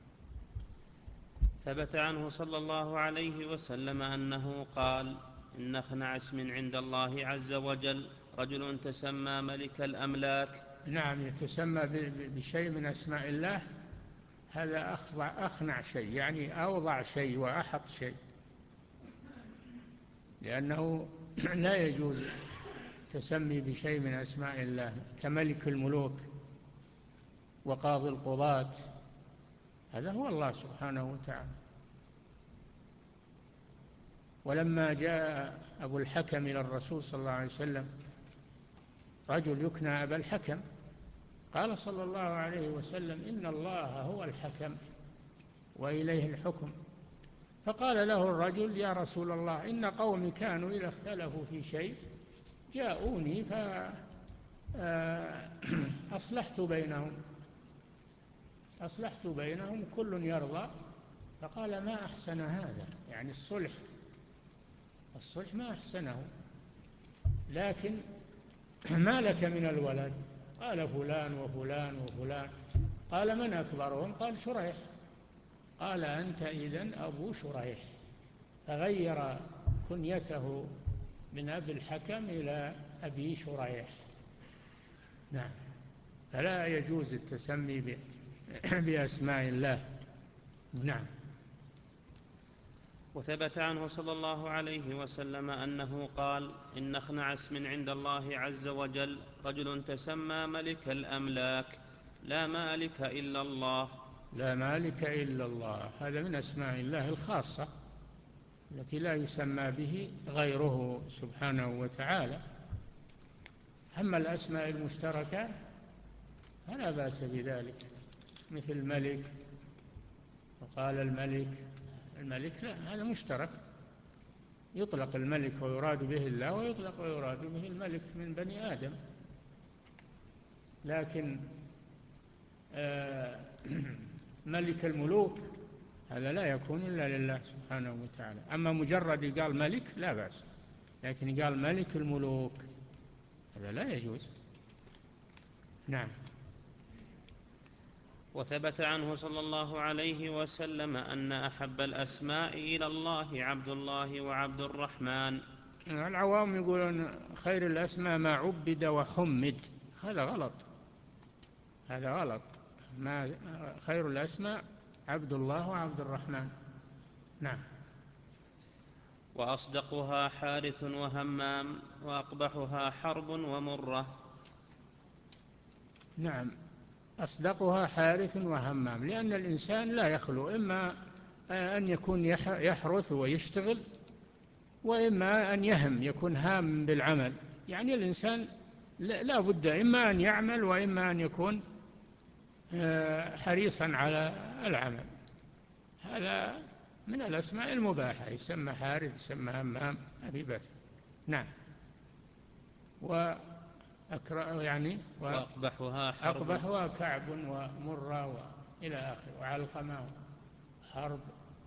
ثبت عنه صلى الله عليه وسلم أنه قال إن أخنع اسم عند الله عز وجل رجل تسمى ملك الأملاك. نعم، يتسمى بشيء من أسماء الله، هذا أخنع شيء، يعني أوضع شيء وأحط شيء، لأنه لا يجوز تسمي بشيء من أسماء الله كملك الملوك وقاضي القضاة، هذا هو الله سبحانه وتعالى. ولما جاء أبو الحكم إلى الرسول صلى الله عليه وسلم، رجل يكنى أبا الحكم، قال صلى الله عليه وسلم إن الله هو الحكم وإليه الحكم. فقال له الرجل يا رسول الله إن قومي كانوا إذا اختلفوا في شيء جاءوني فأصلحت بينهم أصلحت بينهم كل يرضى. فقال ما أحسن هذا، يعني الصلح الصلح ما أحسنه، لكن ما لك من الولد؟ قال فلان وفلان وفلان. قال من أكبرهم؟ قال شريح. قال أنت إذن أبو شريح، فغير كنيته من أبي الحكم إلى أبي شريح. نعم، فلا يجوز التسمي بأسماء الله. نعم. وثبت عنه صلى الله عليه وسلم أنه قال إن أخنع اسم عند الله عز وجل رجل تسمى ملك الأملاك لا مالك إلا الله. لا مالك إلا الله، هذا من أسماء الله الخاصة التي لا يسمى به غيره سبحانه وتعالى. أما الأسماء المشتركة فلا بأس بذلك، مثل ملك، وقال الملك الملك لا، هذا مشترك، يطلق الملك ويراد به الله، ويطلق ويراد به الملك من بني آدم. لكن ملك الملوك هذا لا يكون إلا لله سبحانه وتعالى. أما مجرد قال ملك لا بأس، لكن قال ملك الملوك هذا لا يجوز. نعم. وثبت عنه صلى الله عليه وسلم أن أحب الأسماء إلى الله عبد الله وعبد الرحمن. العوام يقولون خير الأسماء ما عبد وحمد، هذا غلط، هذا غلط. ما خير الأسماء عبد الله وعبد الرحمن. نعم. وأصدقها حارث وهمام، وأقبحها حرب ومرة. نعم، أصدقها حارث وهمام، لأن الإنسان لا يخلو إما أن يكون يحرث ويشتغل، وإما أن يهم، يكون هام بالعمل. يعني الإنسان لا بد إما أن يعمل وإما أن يكون حريصا على العمل. هذا من الأسماء المباحة، يسمى حارث، يسمى همام، ما في بأس. نعم. وأكره يعني وأقبحها حرب، أقبحها كعب ومرة إلى آخر، وعلقمة حرب.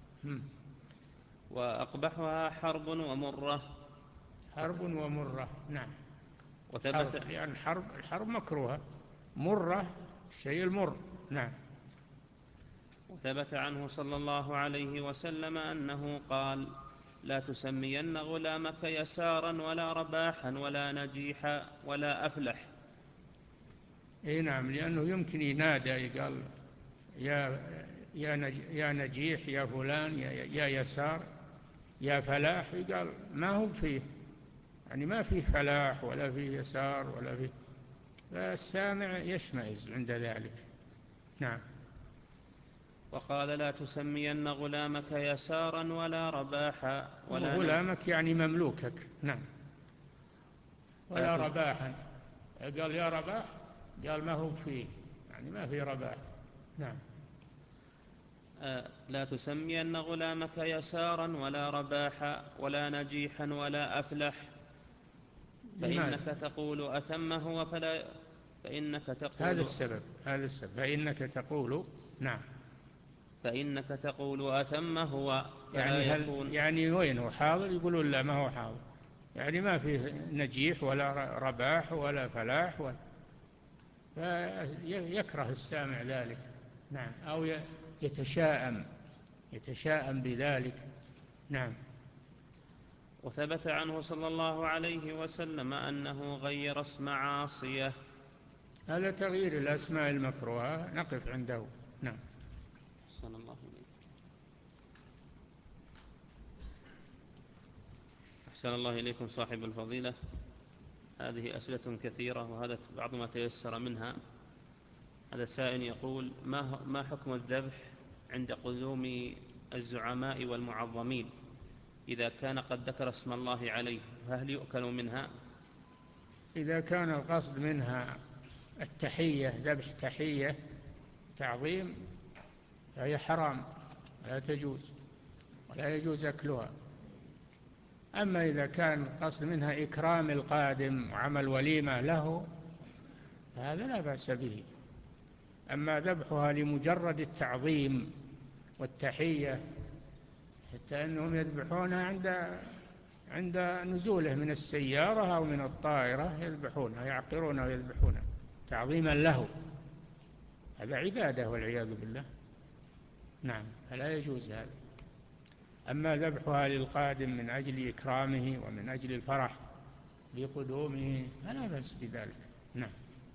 وأقبحها حرب ومرة. حرب ومرة، نعم. وثبت لأن يعني الحرب الحرب مكروهة، مرة الشيء المر. نعم. وثبت عنه صلى الله عليه وسلم أنه قال: لا تسمين غلامك يسارا ولا رباحا ولا نجيحا ولا أفلح. اي نعم، لأنه يمكن ينادى، يقال يا يا نجيح، يا فلان، يا, يا يسار، يا فلاح، يقال ما هو فيه، يعني ما فيه فلاح ولا فيه يسار ولا فيه، فالسامع يشمئز عند ذلك. نعم. وقال: لا تسمين غلامك يسارا ولا رباحا ولا غلامك يعني مملوكك. نعم. ولا رباحا، قال يا رباح، قال ما هو فيه، يعني ما في رباح. نعم. لا تسمين غلامك يسارا ولا رباحا ولا نجيحا ولا أفلح، فإنك تقول أثم هو فلا فإنك تقول هذا السبب هذا السبب فإنك تقول. نعم. فإنك تقول أثم هو فلا يعني هل يكون. يعني وين هو حاضر؟ يقولون لا ما هو حاضر، يعني ما فيه نجيح ولا رباح ولا فلاح ولا، فيكره السامع ذلك. نعم. أو يتشاءم يتشاءم بذلك. نعم. وثبت عنه صلى الله عليه وسلم أنه غير اسم عاصية. هذا تغيير الأسماء المكروهة، نقف عنده. نعم. أحسن الله إليك. أحسن الله إليكم صاحب الفضيلة. هذه أسئلة كثيرة، وهذا بعض ما تيسر منها. هذا سائل يقول: ما ما حكم الذبح عند قدوم الزعماء والمعظمين إذا كان قد ذكر اسم الله عليه، فهل يؤكل منها؟ إذا كان القصد منها التحية، ذبح تحية تعظيم، فهي حرام، لا تجوز ولا يجوز أكلها. أما إذا كان القصد منها إكرام القادم وعمل وليمة له، فهذا لا بأس به. أما ذبحها لمجرد التعظيم والتحية، حتى أنهم يذبحونها عند عند نزوله من السيارة أو من الطائرة، يذبحونها، يعقرونها ويذبحونها تعظيما له، هذا عبادة والعياذ بالله. نعم. فلا يجوز هذا. أما ذبحها للقادم من أجل إكرامه ومن أجل الفرح بقدومه فلا بأس بذلك. نعم.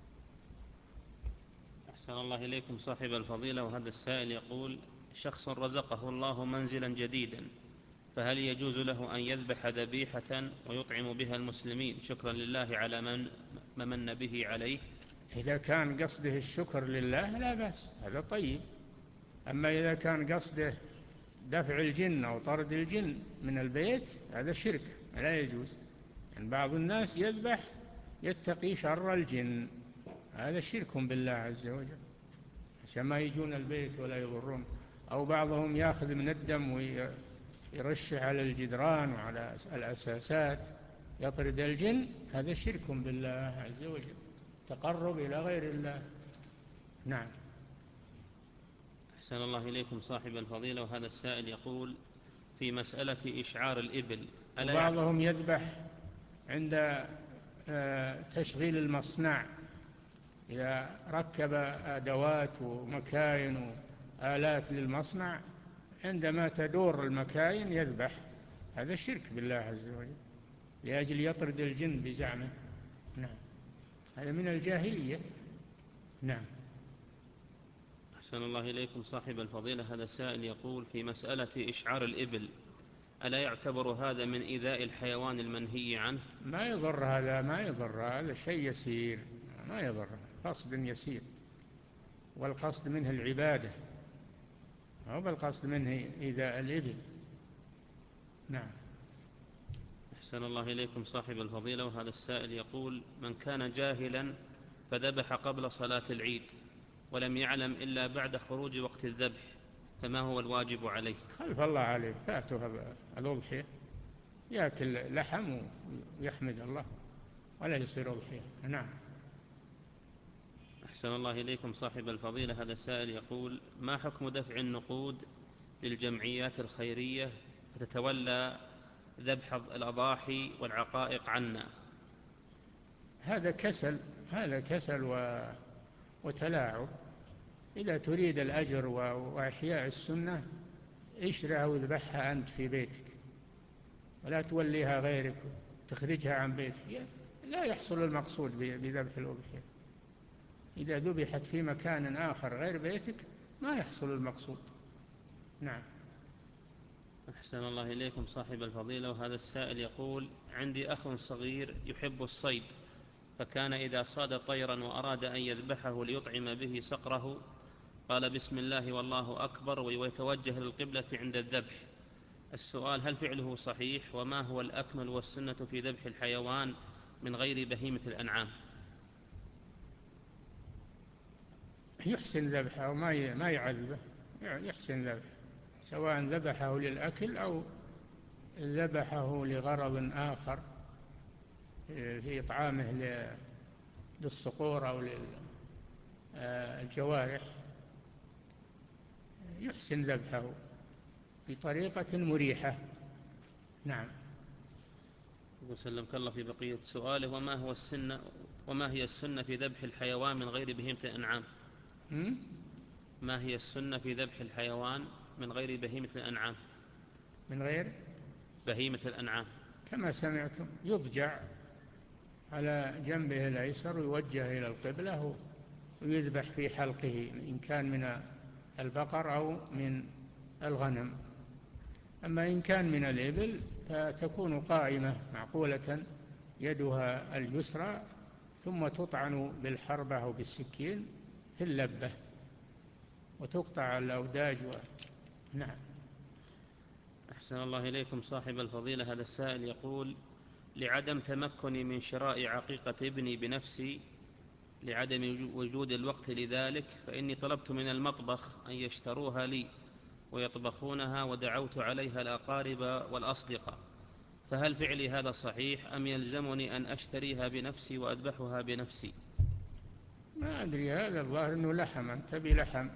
أحسن الله إليكم صاحب الفضيلة. وهذا السائل يقول: شخص رزقه الله منزلا جديدا، فهل يجوز له أن يذبح ذبيحة ويطعم بها المسلمين شكرا لله على من من به عليه؟ إذا كان قصده الشكر لله لا بأس، هذا طيب. أما إذا كان قصده دفع الجن أو طرد الجن من البيت، هذا شرك، لا يجوز. يعني بعض الناس يذبح يتقي شر الجن، هذا شرك بالله عز وجل، عشان ما يجون البيت ولا يضرون. أو بعضهم يأخذ من الدم ويرشه على الجدران وعلى الأساسات يطرد الجن، هذا شرك بالله عز وجل، تقرب إلى غير الله. نعم. أحسن الله إليكم صاحب الفضيلة. وهذا السائل يقول: في مسألة إشعار الإبل، وبعضهم يذبح عند تشغيل المصنع، إذا ركب أدوات ومكاين وآلات للمصنع، عندما تدور المكاين يذبح، هذا شرك بالله عز وجل لأجل يطرد الجن بزعمه. نعم. هذا من الجاهلية. نعم. أحسن الله إليكم صاحب الفضيلة. هذا السائل يقول: في مسألة إشعار الإبل، ألا يعتبر هذا من إيذاء الحيوان المنهي عنه؟ ما يضر هذا، ما يضر هذا، شيء يسير، ما يضر، قصد يسير، والقصد منه العبادة، أو بالقصد منه إذا الإبل. نعم. أحسن الله إليكم صاحب الفضيلة. وهذا السائل يقول: من كان جاهلا فذبح قبل صلاة العيد ولم يعلم إلا بعد خروج وقت الذبح، فما هو الواجب عليه؟ خلف الله عليه، فاتها الأضحية، يأكل لحم ويحمد الله ولا يصير أضحية. نعم. أحسن الله إليكم صاحب الفضيلة. هذا السائل يقول: ما حكم دفع النقود للجمعيات الخيرية فتتولى ذبح الأضاحي والعقائق عنا؟ هذا كسل، هذا كسل و... وتلاعب. إذا تريد الأجر وإحياء السنة اشرها واذبحها أنت في بيتك، ولا توليها غيرك تخرجها عن بيتك، لا يحصل المقصود بذبح الأضحية. إذا ذبحت في مكان آخر غير بيتك ما يحصل المقصود. نعم. أحسن الله إليكم صاحب الفضيلة. وهذا السائل يقول: عندي أخ صغير يحب الصيد، فكان إذا صاد طيرا وأراد أن يذبحه ليطعم به صقره قال بسم الله والله أكبر ويتوجه للقبلة عند الذبح. السؤال: هل فعله صحيح؟ وما هو الأكمل والسنة في ذبح الحيوان من غير بهيمة الأنعام؟ يحسن ذبحه وما ما يعذبه، يحسن ذبحه، سواء ذبحه للأكل أو ذبحه لغرض آخر في إطعامه للصقور أو للجوارح، يحسن ذبحه بطريقة مريحة. نعم. وسلمك الله في بقية سؤاله: وما هو السنة وما هي السنة في ذبح الحيوان من غير بهيمة الأنعام؟ ما هي السنة في ذبح الحيوان من غير بهيمة الأنعام؟ من غير بهيمة الأنعام كما سمعتم، يضجع على جنبه الأيسر ويوجه إلى القبلة ويذبح في حلقه إن كان من البقر أو من الغنم. أما إن كان من الإبل فتكون قائمة معقولة يدها اليسرى ثم تطعن بالحربة أو بالسكين في اللبة وتقطع الأوداج و... نعم. أحسن الله إليكم صاحب الفضيلة. هذا السائل يقول: لعدم تمكني من شراء عقيقة ابني بنفسي لعدم وجود الوقت لذلك، فإني طلبت من المطبخ أن يشتروها لي ويطبخونها ودعوت عليها الأقارب والأصدقاء، فهل فعلي هذا صحيح أم يلزمني أن أشتريها بنفسي وأذبحها بنفسي؟ ما أدري، هذا الظاهر أنه لحم، أنت بلحم،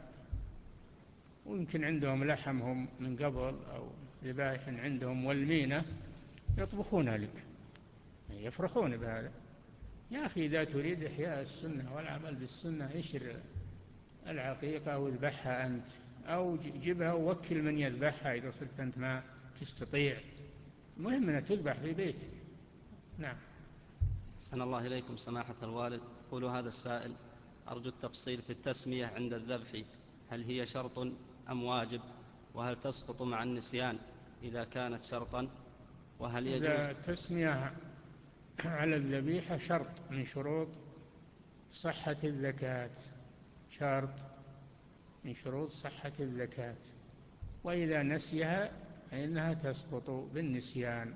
ويمكن عندهم لحمهم من قبل أو ذبائح عندهم والمينة يطبخونها لك، يفرحون بهذا. يا أخي إذا تريد إحياء السنة والعمل بالسنة اشر العقيقة واذبحها أنت، أو جبها ووكل من يذبحها إذا صرت أنت ما تستطيع، المهم أنها تذبح في بيتك. نعم. أحسن الله إليكم سماحة الوالد. يقول هذا السائل: أرجو التفصيل في التسمية عند الذبح، هل هي شرط أم واجب؟ وهل تسقط مع النسيان إذا كانت شرطا؟ وهل يجوز التسمية على الذبيحة شرط من شروط صحة الزكاة، شرط من شروط صحة الزكاة، وإذا نسيها فإنها تسقط بالنسيان،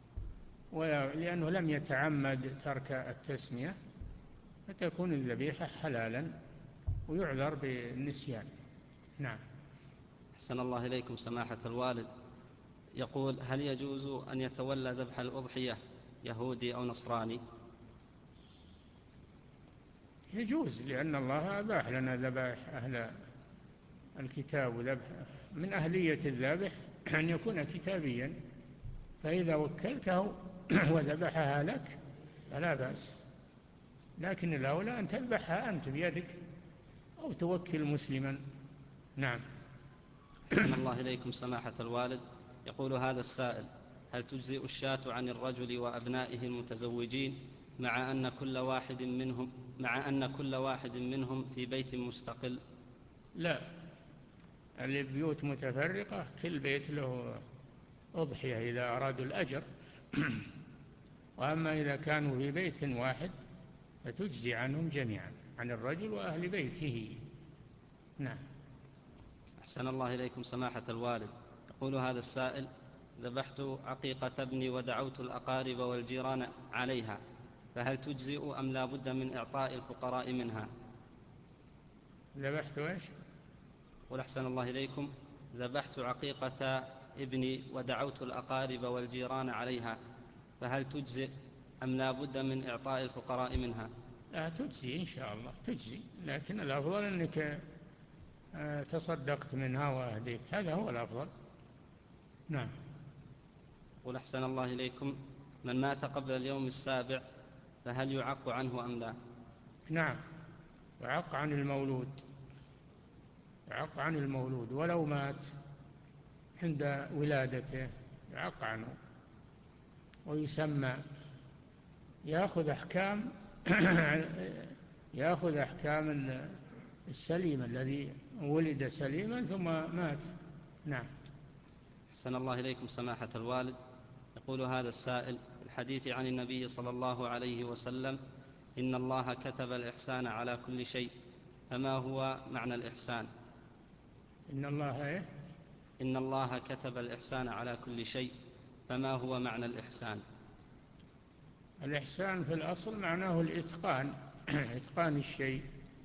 ولأنه لم يتعمد ترك التسمية فتكون الذبيحة حلالا ويعذر بالنسيان. نعم. أحسن الله إليكم سماحة الوالد. يقول: هل يجوز أن يتولى ذبح الأضحية يهودي أو نصراني؟ يجوز، لأن الله أباح لنا ذبائح أهل الكتاب، وذبح من أهلية الذابح أن يكون كتابيا، فإذا وكلته وذبحها لك فلا بأس، لكن الأولى أن تذبحها أنت بيدك أو توكل مسلما. نعم. أحسن الله إليكم سماحة الوالد. يقول هذا السائل: هل تجزئ الشاة عن الرجل وأبنائه المتزوجين مع أن كل واحد منهم مع أن كل واحد منهم في بيت مستقل؟ لا، البيوت متفرقة، كل بيت له أضحية إذا أرادوا الأجر وأما إذا كانوا في بيت واحد فتجزي عنهم جميعا، عن الرجل وأهل بيته. نعم. أحسن الله إليكم سماحة الوالد. يقول هذا السائل: ذبحت عقيقة ابني ودعوت الأقارب والجيران عليها، فهل تجزئ أم لا بد من إعطاء الفقراء منها؟ ذبحت إيش؟ قل أحسن الله إليكم: ذبحت عقيقة ابني ودعوت الأقارب والجيران عليها، فهل تجزئ أم لا بد من إعطاء الفقراء منها؟ لا تجزي إن شاء الله تجزي، لكن الأفضل أنك تصدقت منها وأهديت، هذا هو الأفضل. نعم. قل أحسن الله إليكم: من مات قبل اليوم السابع فهل يعق عنه أم لا؟ نعم، يعق عن المولود، يعق عن المولود ولو مات عند ولادته يعق عنه ويسمى، يأخذ أحكام يأخذ أحكام السليم الذي ولد سليما ثم مات. نعم. أحسن الله إليكم سماحة الوالد. يقول هذا السائل: الحديث عن النبي صلى الله عليه وسلم إن الله كتب الإحسان على كل شيء، فما هو معنى الإحسان؟ إن الله إيه؟ إن الله كتب الإحسان على كل شيء، فما هو معنى الإحسان؟ الإحسان في الأصل معناه الإتقان، إتقان الشيء،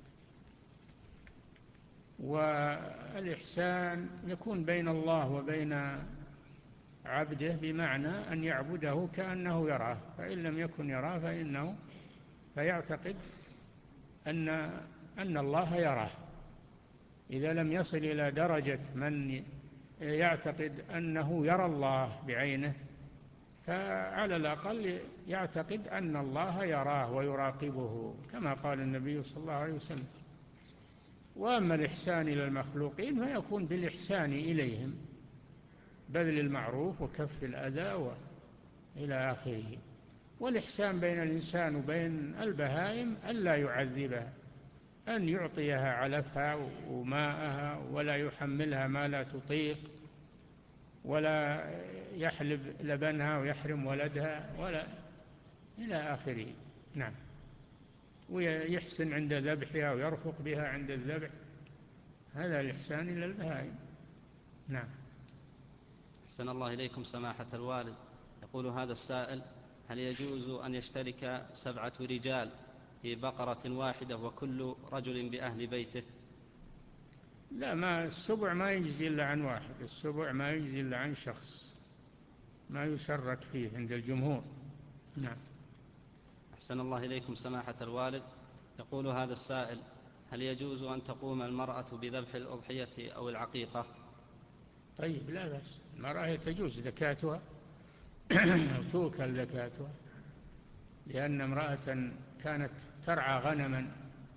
والإحسان يكون بين الله وبين عبده بمعنى أن يعبده كأنه يراه، فإن لم يكن يراه فإنه فيعتقد أن أن الله يراه. إذا لم يصل إلى درجة من يعتقد أنه يرى الله بعينه، فعلى الأقل يعتقد أن الله يراه ويراقبه كما قال النبي صلى الله عليه وسلم. وأما الإحسان إلى المخلوقين فيكون بالإحسان إليهم، بذل المعروف وكف الأذى إلى آخره. والإحسان بين الإنسان وبين البهائم ألا يعذبها، أن يعطيها علفها وماءها ولا يحملها ما لا تطيق، ولا يحلب لبنها ويحرم ولدها ولا إلى آخره. نعم. ويحسن عند ذبحها ويرفق بها عند الذبح، هذا الإحسان إلى البهائم. نعم. أحسن الله إليكم سماحة الوالد. يقول هذا السائل: هل يجوز أن يشترك سبعة رجال في بقرة واحدة وكل رجل بأهل بيته؟ لا، ما السبع ما يجزي إلا عن واحد، السبع ما يجزي إلا عن شخص، ما يشرك فيه عند الجمهور. نعم. أحسن الله إليكم سماحة الوالد. يقول هذا السائل: هل يجوز أن تقوم المرأة بذبح الأضحية أو العقيقة؟ طيب، لا بأس، المرأة تجوز زكاتها وتوكل زكاتها، لأن امرأة كانت ترعى غنما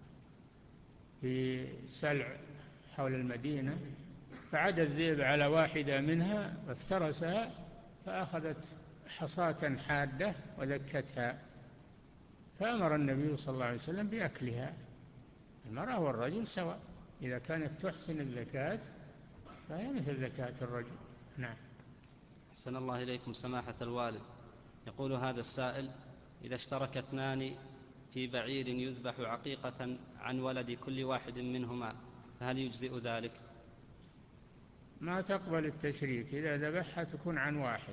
في سلع حول المدينة، فعدى الذئب على واحدة منها فافترسها، فأخذت حصاة حادة وذكتها، فأمر النبي صلى الله عليه وسلم بأكلها. المرأة والرجل سواء، إذا كانت تحسن الزكاة فهي مثل زكاة الرجل. نعم. أحسن الله إليكم سماحة الوالد. يقول هذا السائل: إذا اشترك اثنان في بعير يذبح عقيقة عن ولد كل واحد منهما فهل يجزئ ذلك؟ ما تقبل التشريك، إذا ذبحها تكون عن واحد،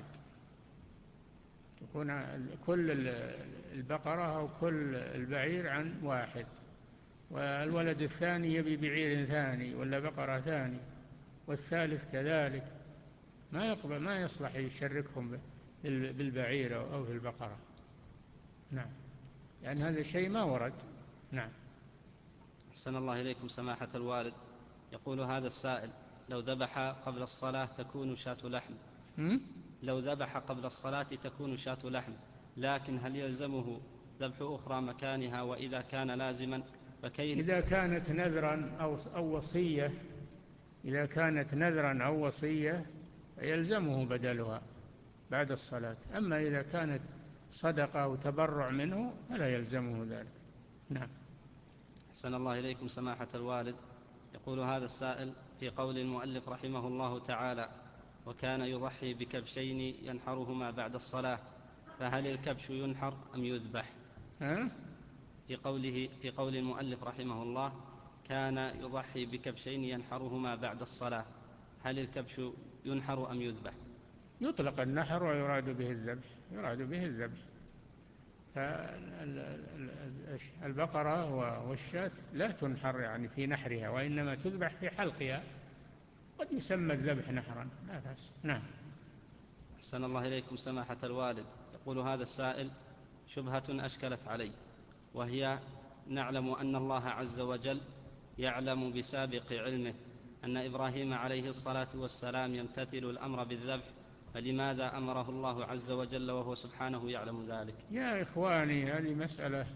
تكون كل البقرة أو كل البعير عن واحد، والولد الثاني يبي بعير ثاني ولا بقرة ثاني، والثالث كذلك، ما يقبل، ما يصلح يشركهم بالبعير أو في البقرة. نعم، لأن هذا الشيء ما ورد. نعم. أحسن الله إليكم سماحة الوالد. يقول هذا السائل: لو ذبح قبل الصلاة تكون شاة لحم م? لو ذبح قبل الصلاة تكون شاة لحم، لكن هل يلزمه ذبح أخرى مكانها؟ وإذا كان لازما فكيف؟ إذا كانت نذرا أو أو وصية إذا كانت نذرا أو وصية يلزمه بدلها بعد الصلاة، أما إذا كانت صدقة أو تبرع منه فلا يلزمه ذلك. نعم. أحسن الله إليكم سماحة الوالد. يقول هذا السائل: في قول المؤلف رحمه الله تعالى: وكان يضحي بكبشين ينحرهما بعد الصلاة، فهل الكبش ينحر أم يذبح؟ ها؟ في قوله في قول المؤلف رحمه الله: كان يضحي بكبشين ينحرهما بعد الصلاة، هل الكبش ينحر أم يذبح؟ يطلق النحر ويراد به الذبح، يراد به الذبح. فالبقرة والشاة لا تنحر يعني في نحرها، وإنما تذبح في حلقها، قد يسمى الذبح نحرا، لا بأس. نعم. أحسن الله إليكم سماحة الوالد. يقول هذا السائل: شبهة أشكلت علي، وهي: نعلم أن الله عز وجل يعلم بسابق علمه أن إبراهيم عليه الصلاة والسلام يمتثل الأمر بالذبح، فلماذا أمره الله عز وجل وهو سبحانه يعلم ذلك؟ يا إخواني، هذه مسألة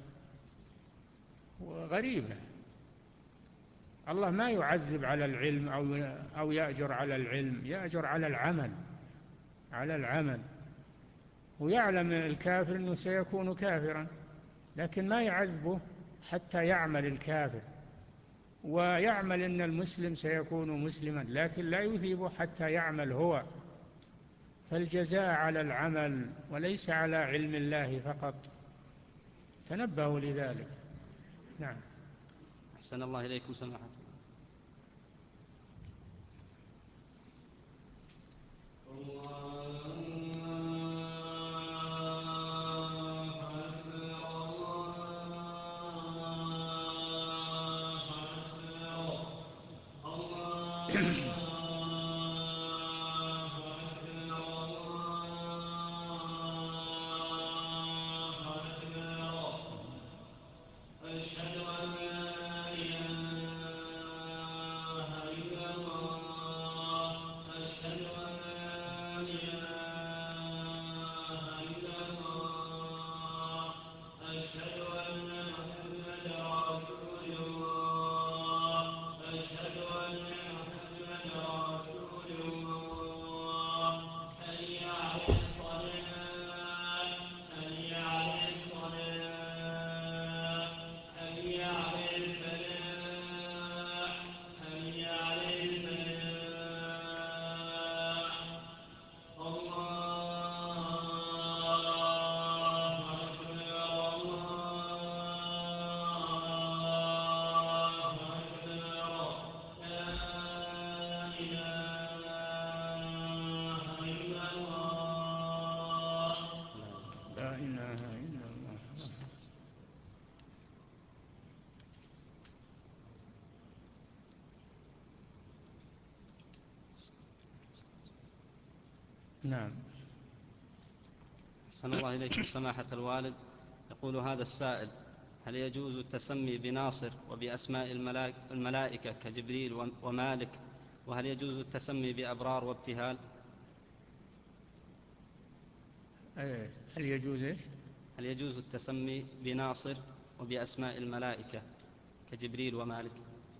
غريبة. الله ما يعذب على العلم أو أو يأجر على العلم، يأجر على العمل، على العمل. ويعلم الكافر أنه سيكون كافرا، لكن ما يعذبه حتى يعمل الكافر، ويعمل أن المسلم سيكون مسلما، لكن لا يثيبه حتى يعمل هو. فالجزاء على العمل وليس على علم الله فقط، تنبهوا لذلك. نعم. أحسن الله إليكم سماحة الله. نعم. أحسن الله إليكم سماحة الوالد. يقول هذا السائل: هل يجوز التسمي بناصر وبأسماء الملائكة كجبريل ومالك، وهل يجوز التسمي بأبرار وابتهال؟ هل يجوز إيش؟ هل يجوز التسمي بناصر وبأسماء الملائكة كجبريل ومالك؟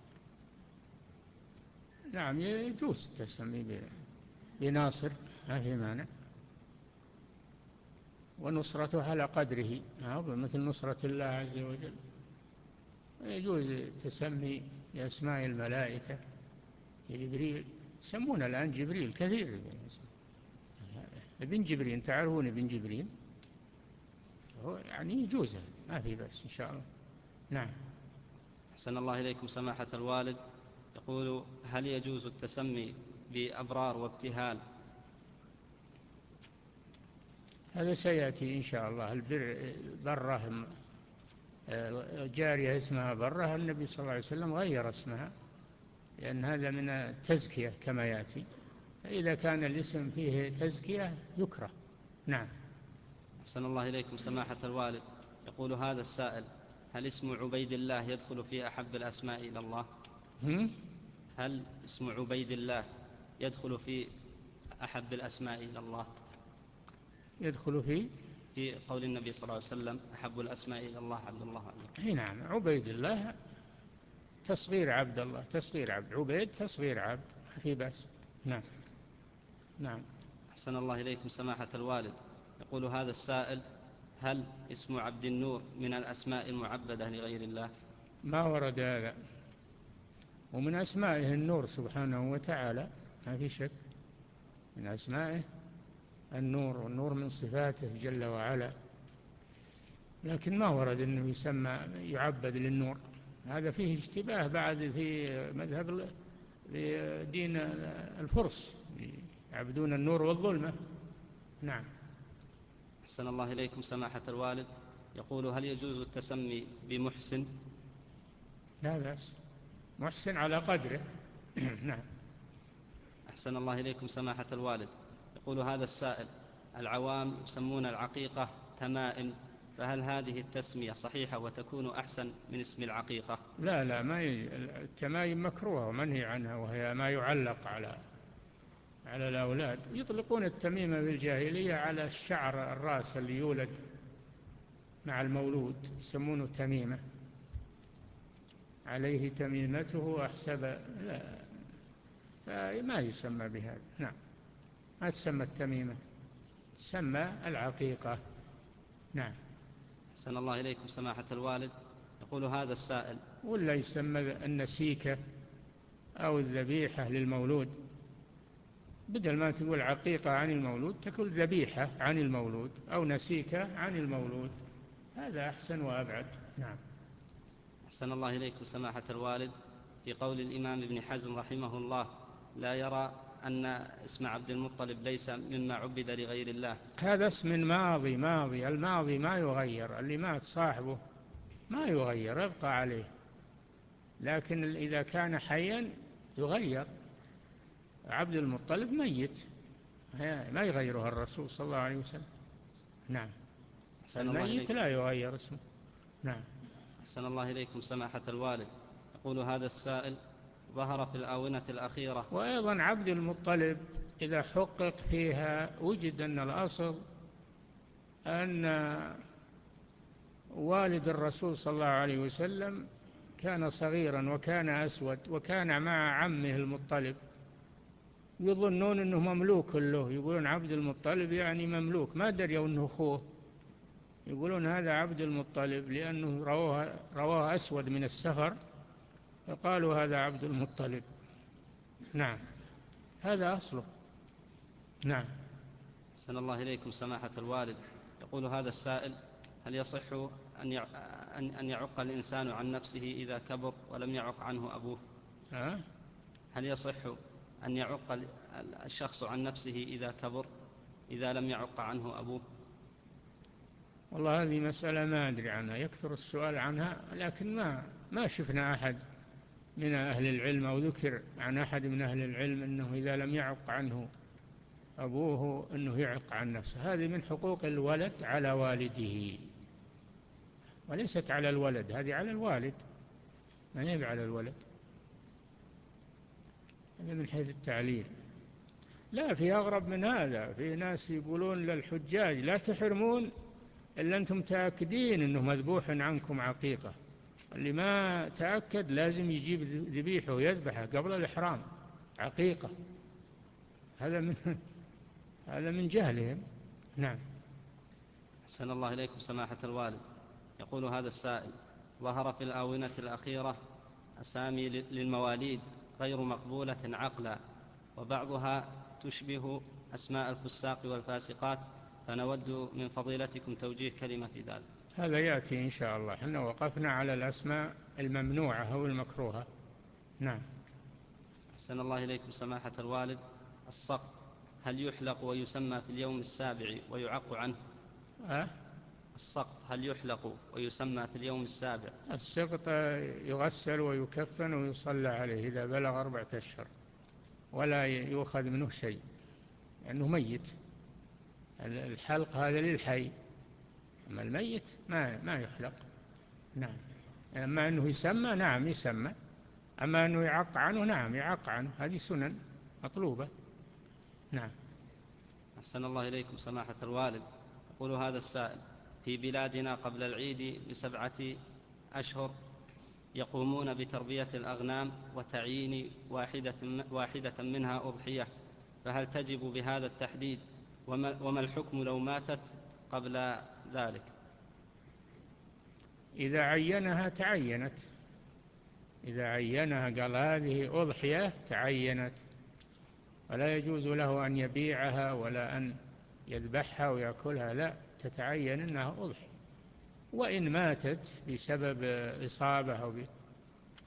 نعم، يجوز التسمي بناصر، ما في مانع، ونصرته على قدره، مثل نصرة الله عز وجل. يجوز تسمي بأسماء الملائكة جبريل، يسمون الآن جبريل كثير، ابن جبريل، تعرفون ابن جبريل، هو يعني يجوز، ما في بس إن شاء الله. نعم. أحسن الله إليكم سماحة الوالد. يقول: هل يجوز التسمي بأبرار وابتهال؟ هذا سيأتي إن شاء الله. البر بره، جارية اسمها بره، النبي صلى الله عليه وسلم غير اسمها، لأن هذا من التزكية كما يأتي، فإذا كان الاسم فيه تزكية يكره. نعم. أحسن الله إليكم سماحة الوالد. يقول هذا السائل: هل اسم عبيد الله يدخل في أحب الأسماء إلى الله؟ هم؟ هل اسم عبيد الله يدخل في أحب الأسماء إلى الله؟ يدخل في في قول النبي صلى الله عليه وسلم: أحب الأسماء إلى الله عبد الله. أي نعم، عبيد الله تصغير عبد الله، تصغير عبد، عبيد تصغير عبد، ما في بأس. نعم. نعم. أحسن الله إليكم سماحة الوالد. يقول هذا السائل: هل اسم عبد النور من الأسماء المعبدة لغير الله؟ ما ورد هذا، ومن أسمائه النور سبحانه وتعالى، ما في شك، من أسمائه النور، والنور من صفاته جل وعلا، لكن ما ورد أنه يسمى يعبد للنور. هذا فيه اشتباه بعد في مذهب دين الفرس يعبدون النور والظلمة. نعم. أحسن الله إليكم سماحة الوالد، يقول: هل يجوز التسمي بمحسن؟ لا بأس، محسن على قدره. نعم. أحسن الله إليكم سماحة الوالد، يقول هذا السائل: العوام يسمون العقيقة تمائم، فهل هذه التسمية صحيحة وتكون أحسن من اسم العقيقة؟ لا لا، ما ي... التمائم مكروهة ومنهي عنها، وهي ما يعلق على على الأولاد. يطلقون التميمة بالجاهلية على الشعر الرأس اللي يولد مع المولود، يسمونه تميمة، عليه تميمته أحسب، لا، فما يسمى بهذا. نعم، ما تسمى التميمة، تسمى العقيقة. نعم. أحسن الله إليكم سماحة الوالد، يقول هذا السائل: ولا يسمى النسيكة أو الذبيحة للمولود، بدل ما تقول عقيقة عن المولود تقول ذبيحة عن المولود أو نسيكة عن المولود، هذا أحسن وأبعد. نعم. أحسن الله إليكم سماحة الوالد، في قول الإمام ابن حزم رحمه الله: لا يرى أن اسم عبد المطلب ليس مما عبد لغير الله. هذا اسم ماضي، ماضي الماضي ما يغير، اللي مات صاحبه ما يغير، يبقى عليه، لكن إذا كان حيا يغير. عبد المطلب ميت ما يغيرها الرسول صلى الله عليه وسلم. نعم. الميت لا يغير اسمه. نعم. أحسن الله إليكم سماحة الوالد، يقول هذا السائل: ظهر في الآونة الأخيرة. وأيضا عبد المطلب إذا حقق فيها وجد أن الأصل أن والد الرسول صلى الله عليه وسلم كان صغيرا وكان أسود وكان مع عمه المطلب، يظنون أنه مملوك له، يقولون عبد المطلب يعني مملوك، ما دريوا أنه أخوه، يقولون هذا عبد المطلب لأنه رواه, رواه أسود من السفر، فقالوا هذا عبد المطلب. نعم، هذا أصله. نعم. أحسن الله إليكم سماحة الوالد، يقول هذا السائل: هل يصح أن يعق الإنسان عن نفسه إذا كبر ولم يعق عنه أبوه؟ أه؟ هل يصح أن يعق الشخص عن نفسه إذا كبر إذا لم يعق عنه أبوه؟ والله هذه مسألة ما أدري عنها، يكثر السؤال عنها، لكن ما ما شفنا أحد من أهل العلم أو ذكر عن أحد من أهل العلم أنه إذا لم يعق عنه أبوه أنه يعق عن نفسه. هذه من حقوق الولد على والده، وليست على الولد، هذه على الوالد، ما هي على الولد. هذا من حيث التعليل. لا، في أغرب من هذا، في ناس يقولون للحجاج: لا تحرمون إلا أنتم تأكدين أنه مذبوح عنكم عقيقة، اللي ما تأكد لازم يجيب ذبيحه ويذبحه قبل الإحرام، عقيقة. هذا من هذا من جهلهم. نعم. أحسن الله إليكم سماحة الوالد، يقول هذا السائل: ظهر في الآونة الأخيرة أسامي للمواليد غير مقبولة عقلا، وبعضها تشبه أسماء الفساق والفاسقات، فنود من فضيلتكم توجيه كلمة في ذلك. هذا يأتي إن شاء الله، احنا وقفنا على الأسماء الممنوعة أو المكروهة. نعم. أحسن الله إليكم سماحة الوالد، السقط هل يحلق ويسمى في اليوم السابع ويعق عنه؟ أه؟ السقط هل يحلق ويسمى في اليوم السابع؟ السقط يغسل ويكفن ويصلى عليه إذا بلغ أربعة أشهر، ولا يؤخذ منه شيء لأنه ميت. الحلق هذا للحي، أما الميت ما ما يحلق. نعم. أما أنه يسمى، نعم يسمى، أما أنه يعق عنه، نعم يعق عنه، هذه سنن مطلوبة. نعم. أحسن الله إليكم سماحة الوالد، يقول هذا السائل: في بلادنا قبل العيد بسبعة أشهر يقومون بتربية الأغنام وتعيين واحدة, واحدة منها أضحية، فهل تجب بهذا التحديد؟ وما, وما الحكم لو ماتت قبل ذلك؟ إذا عينها تعينت، إذا عينها قال هذه أضحية تعينت، ولا يجوز له أن يبيعها ولا أن يذبحها ويأكلها، لا، تتعين أنها أضحية. وإن ماتت بسبب إصابة أو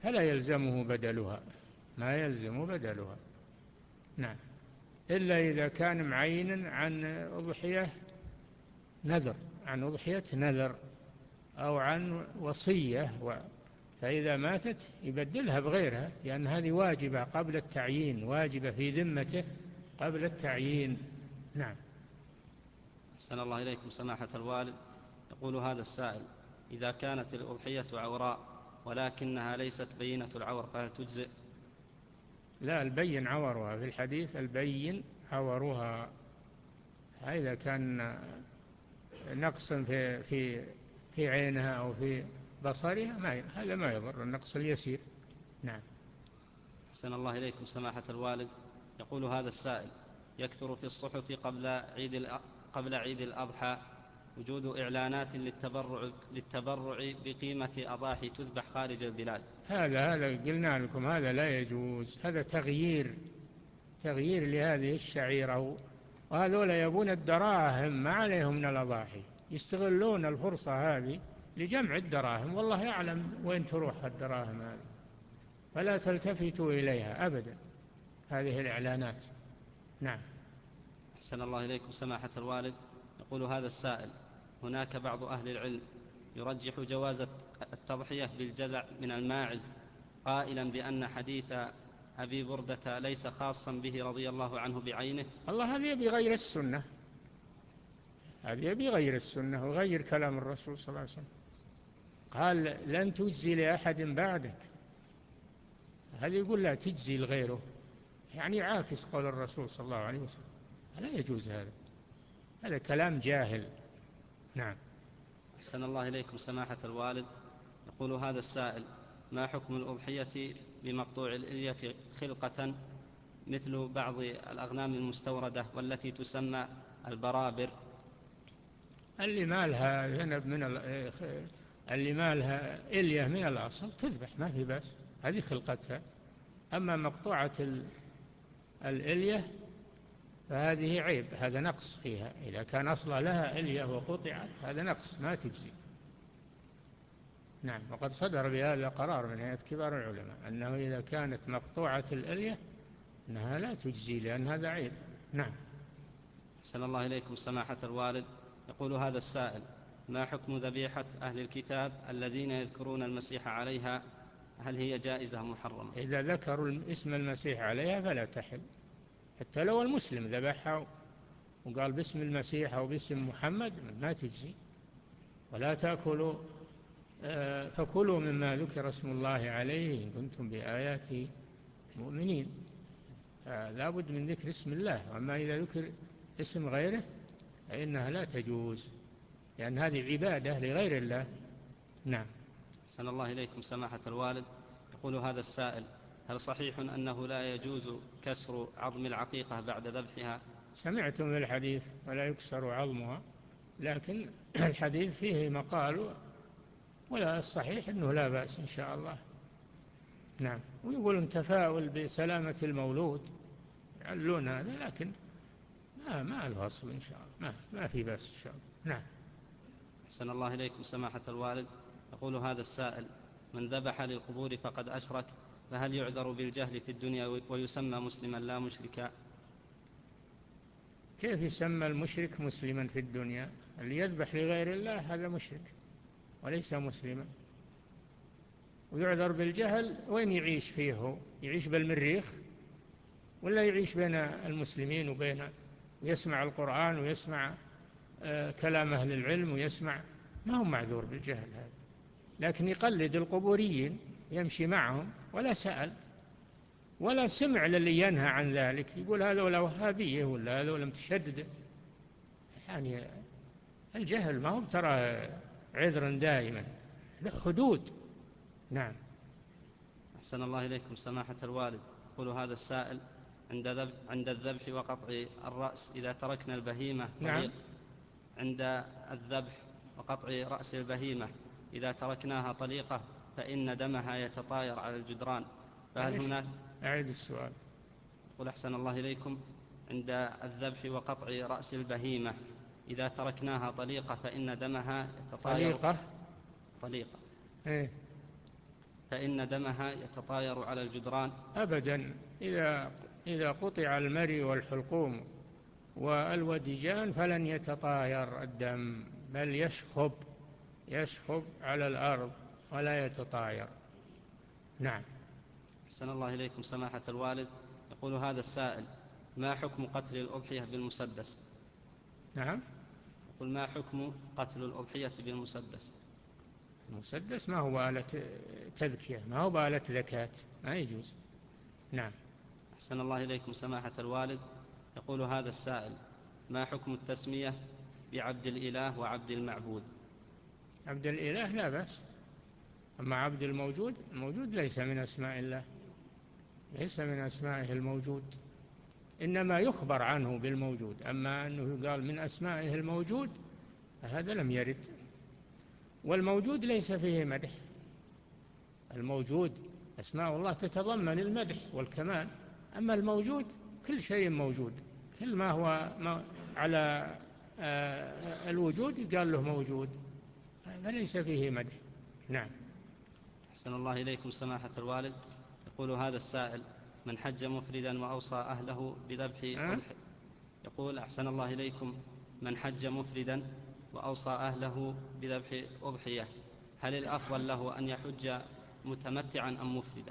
فلا يلزمه بدلها، ما يلزم بدلها. نعم، إلا إذا كان معينا عن أضحية نذر، عن أضحية نذر أو عن وصية، فإذا ماتت يبدلها بغيرها، لأن هذه واجبة قبل التعيين، واجبة في ذمته قبل التعيين. نعم. أحسن الله إليكم سماحة الوالد. يقول هذا السائل: إذا كانت الأضحية عوراء ولكنها ليست بينة العور فهل تجزئ؟ لا، البين عورها، في الحديث البين عورها. إذا كان نقص في في في عينها أو في بصرها ما هذا ما يضر، النقص اليسير. نعم. أحسن الله إليكم سماحة الوالد. يقول هذا السائل: يكثر في الصحف قبل عيد قبل عيد الأضحى وجود إعلانات للتبرع للتبرع بقيمة أضاحي تذبح خارج البلاد. هذا هذا قلنا لكم هذا لا يجوز، هذا تغيير تغيير لهذه الشعيرة، وهذولا يبون الدراهم، ما عليهم من الأضاحي، يستغلون الفرصة هذه لجمع الدراهم، والله يعلم وين تروح الدراهم هذه، فلا تلتفتوا إليها أبدا هذه الإعلانات. نعم. أحسن الله إليكم سماحة الوالد. يقول هذا السائل: هناك بعض أهل العلم يرجح جواز التضحية بالجذع من الماعز، قائلا بأن حديث أبي بردة ليس خاصا به رضي الله عنه بعينه. الله هذا يبي غير السنة، هذا يبي غير السنة وغير كلام الرسول صلى الله عليه وسلم، قال لن تجزي لأحد بعدك، هذا يقول لا تجزي لغيره، يعني عاكس قول الرسول صلى الله عليه وسلم، لا يجوز هذا، هذا كلام جاهل. نعم. أحسن الله إليكم سماحة الوالد. يقول هذا السائل: ما حكم الأضحية بمقطوع الإلية خلقة مثل بعض الأغنام المستوردة والتي تسمى البرابر؟ اللي ما لها ذنب من اللي ما لها إلية من الأصل تذبح، ما في بس، هذه خلقتها. أما مقطوعة الإلية فهذه عيب، هذا نقص فيها، إذا كان أصلا لها إلية وقطعت هذا نقص ما تجزي. نعم. وقد صدر بهذا قرار من هيئة كبار العلماء أنه إذا كانت مقطوعة الإلية أنها لا تجزي، لأن هذا عيب. نعم. أحسن الله إليكم سماحة الوالد. يقول هذا السائل: ما حكم ذبيحة أهل الكتاب الذين يذكرون المسيح عليها، هل هي جائزة محرمة؟ إذا ذكروا اسم المسيح عليها فلا تحل، حتى لو المسلم ذبحها وقال باسم المسيح أو باسم محمد ما تجزي. ولا تأكلوا فكلوا مما ذكر اسم الله عليه إن كنتم بآياته مؤمنين، لا بد من ذكر اسم الله، وأما إذا ذكر اسم غيره فإنها لا تجوز، لأن هذه عبادة لغير الله. نعم. أحسن الله إليكم سماحة الوالد. يقول هذا السائل: هل صحيح أنه لا يجوز كسر عظم العقيقة بعد ذبحها؟ سمعتم في الحديث ولا يكسر عظمها، لكن الحديث فيه مقال، ولا الصحيح أنه لا بأس إن شاء الله. نعم. ويقولون تفاؤل بسلامة المولود، يعلون هذا، لكن ما ما له أصل إن شاء الله، ما ما في بأس إن شاء الله. نعم. أحسن الله إليكم سماحة الوالد. يقول هذا السائل: من ذبح للقبور فقد أشرك، فهل يعذر بالجهل في الدنيا ويسمى مسلما لا مشركا؟ كيف يسمى المشرك مسلما في الدنيا؟ اللي يذبح لغير الله هذا مشرك وليس مسلما. ويعذر بالجهل، وين يعيش فيه؟ يعيش بالمريخ ولا يعيش بين المسلمين وبين ويسمع القرآن ويسمع آه كلام أهل العلم ويسمع، ما هو معذور بالجهل هذا، لكن يقلد القبوريين يمشي معهم ولا سأل ولا سمع للي ينهى عن ذلك، يقول هذا ولا وهابية ولا هذا ولا متشدد. يعني الجهل ما هو ترى عذرا دائما، له حدود. نعم. أحسن الله إليكم سماحة الوالد. يقول هذا السائل: عند ذبح عند الذبح وقطع الرأس إذا تركنا البهيمة طليق. نعم. عند الذبح وقطع رأس البهيمة إذا تركناها طليقة فإن دمها يتطاير على الجدران، فهل هناك؟ أعيد السؤال. يقول أحسن الله إليكم: عند الذبح وقطع رأس البهيمة إذا تركناها طليقة فإن دمها يتطاير. طليقة؟ طليقة. إيه؟ فإن دمها يتطاير على الجدران؟ أبدا، إذا, إذا قطع المري والحلقوم والوديجان فلن يتطاير الدم، بل يشخب يشخب على الأرض ولا يتطاير. نعم. أحسن الله إليكم سماحة الوالد. يقول هذا السائل: ما حكم قتل الأضحية بالمسدس؟ نعم. يقول: ما حكم قتل الأضحية بالمسدس؟ المسدس ما هو آلة تذكية، ما هو بآلة ذكاة، ما يجوز. نعم. أحسن الله إليكم سماحة الوالد. يقول هذا السائل: ما حكم التسمية بعبد الإله وعبد المعبود؟ عبد الإله لا بأس، أما عبد الموجود، الموجود ليس من أسماء الله، ليس من أسمائه الموجود، إنما يخبر عنه بالموجود، أما أنه قال من أسمائه الموجود هذا لم يرد. والموجود ليس فيه مدح، الموجود أسماء الله تتضمن المدح والكمال، أما الموجود كل شيء موجود، كل ما هو ما على الوجود قال له موجود، هذا ليس فيه مدح. نعم. أحسن الله إليكم سماحة الوالد. يقول هذا السائل: من حج مفردا وأوصى أهله بذبح أضحية. يقول: أحسن الله إليكم، من حج مفردا وأوصى أهله بذبح أضحية، هل الأفضل له أن يحج متمتعا أم مفردا؟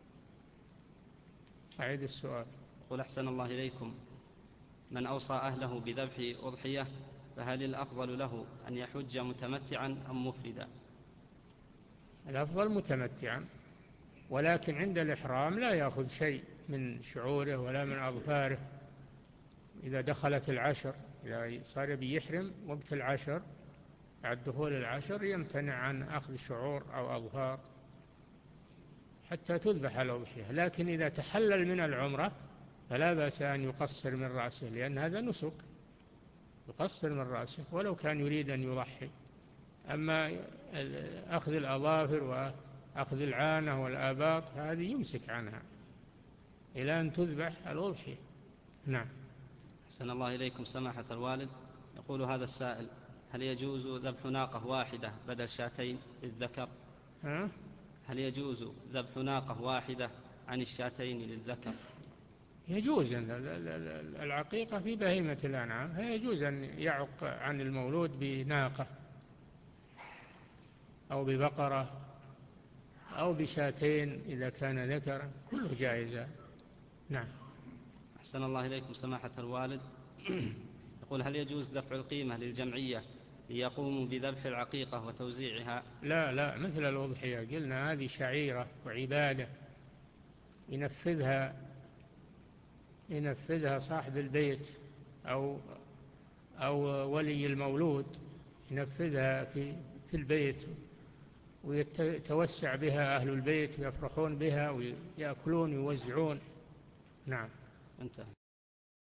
أعيد السؤال. يقول: أحسن الله إليكم، من أوصى أهله بذبح أضحية فهل الأفضل له أن يحج متمتعا أم مفردا؟ الأفضل متمتعا، ولكن عند الإحرام لا يأخذ شيء من شعوره ولا من أظفاره. إذا دخلت العشر، إذا صار بيحرم وقت العشر، بعد دخول العشر يمتنع عن أخذ شعور أو أظفار حتى تذبح الأضحية. لكن إذا تحلل من العمرة فلا بأس أن يقصر من رأسه، لأن هذا نسك، يقصر من رأسه ولو كان يريد أن يضحي. أما أخذ الأظافر وأخذ العانة والآباط هذه يمسك عنها إلى أن تذبح الأضحية. نعم. أحسن الله إليكم سماحة الوالد. يقول هذا السائل: هل يجوز ذبح ناقة واحدة بدل شاتين للذكر؟ ها؟ هل يجوز ذبح ناقة واحدة عن الشاتين للذكر؟ يجوز العقيقة في بهيمة الأنعام، فيجوز أن يعق عن المولود بناقة أو ببقرة أو بشاتين إذا كان ذكرا، كله جائزة. نعم. أحسن الله إليكم سماحة الوالد. يقول: هل يجوز دفع القيمة للجمعية ليقوموا بذبح العقيقة وتوزيعها؟ لا لا، مثل الأضحية قلنا هذه شعيرة وعبادة ينفذها ينفذها صاحب البيت أو أو ولي المولود، ينفذها في في البيت ويتوسع بها أهل البيت ويفرحون بها ويأكلون ويوزعون. نعم. انتهى.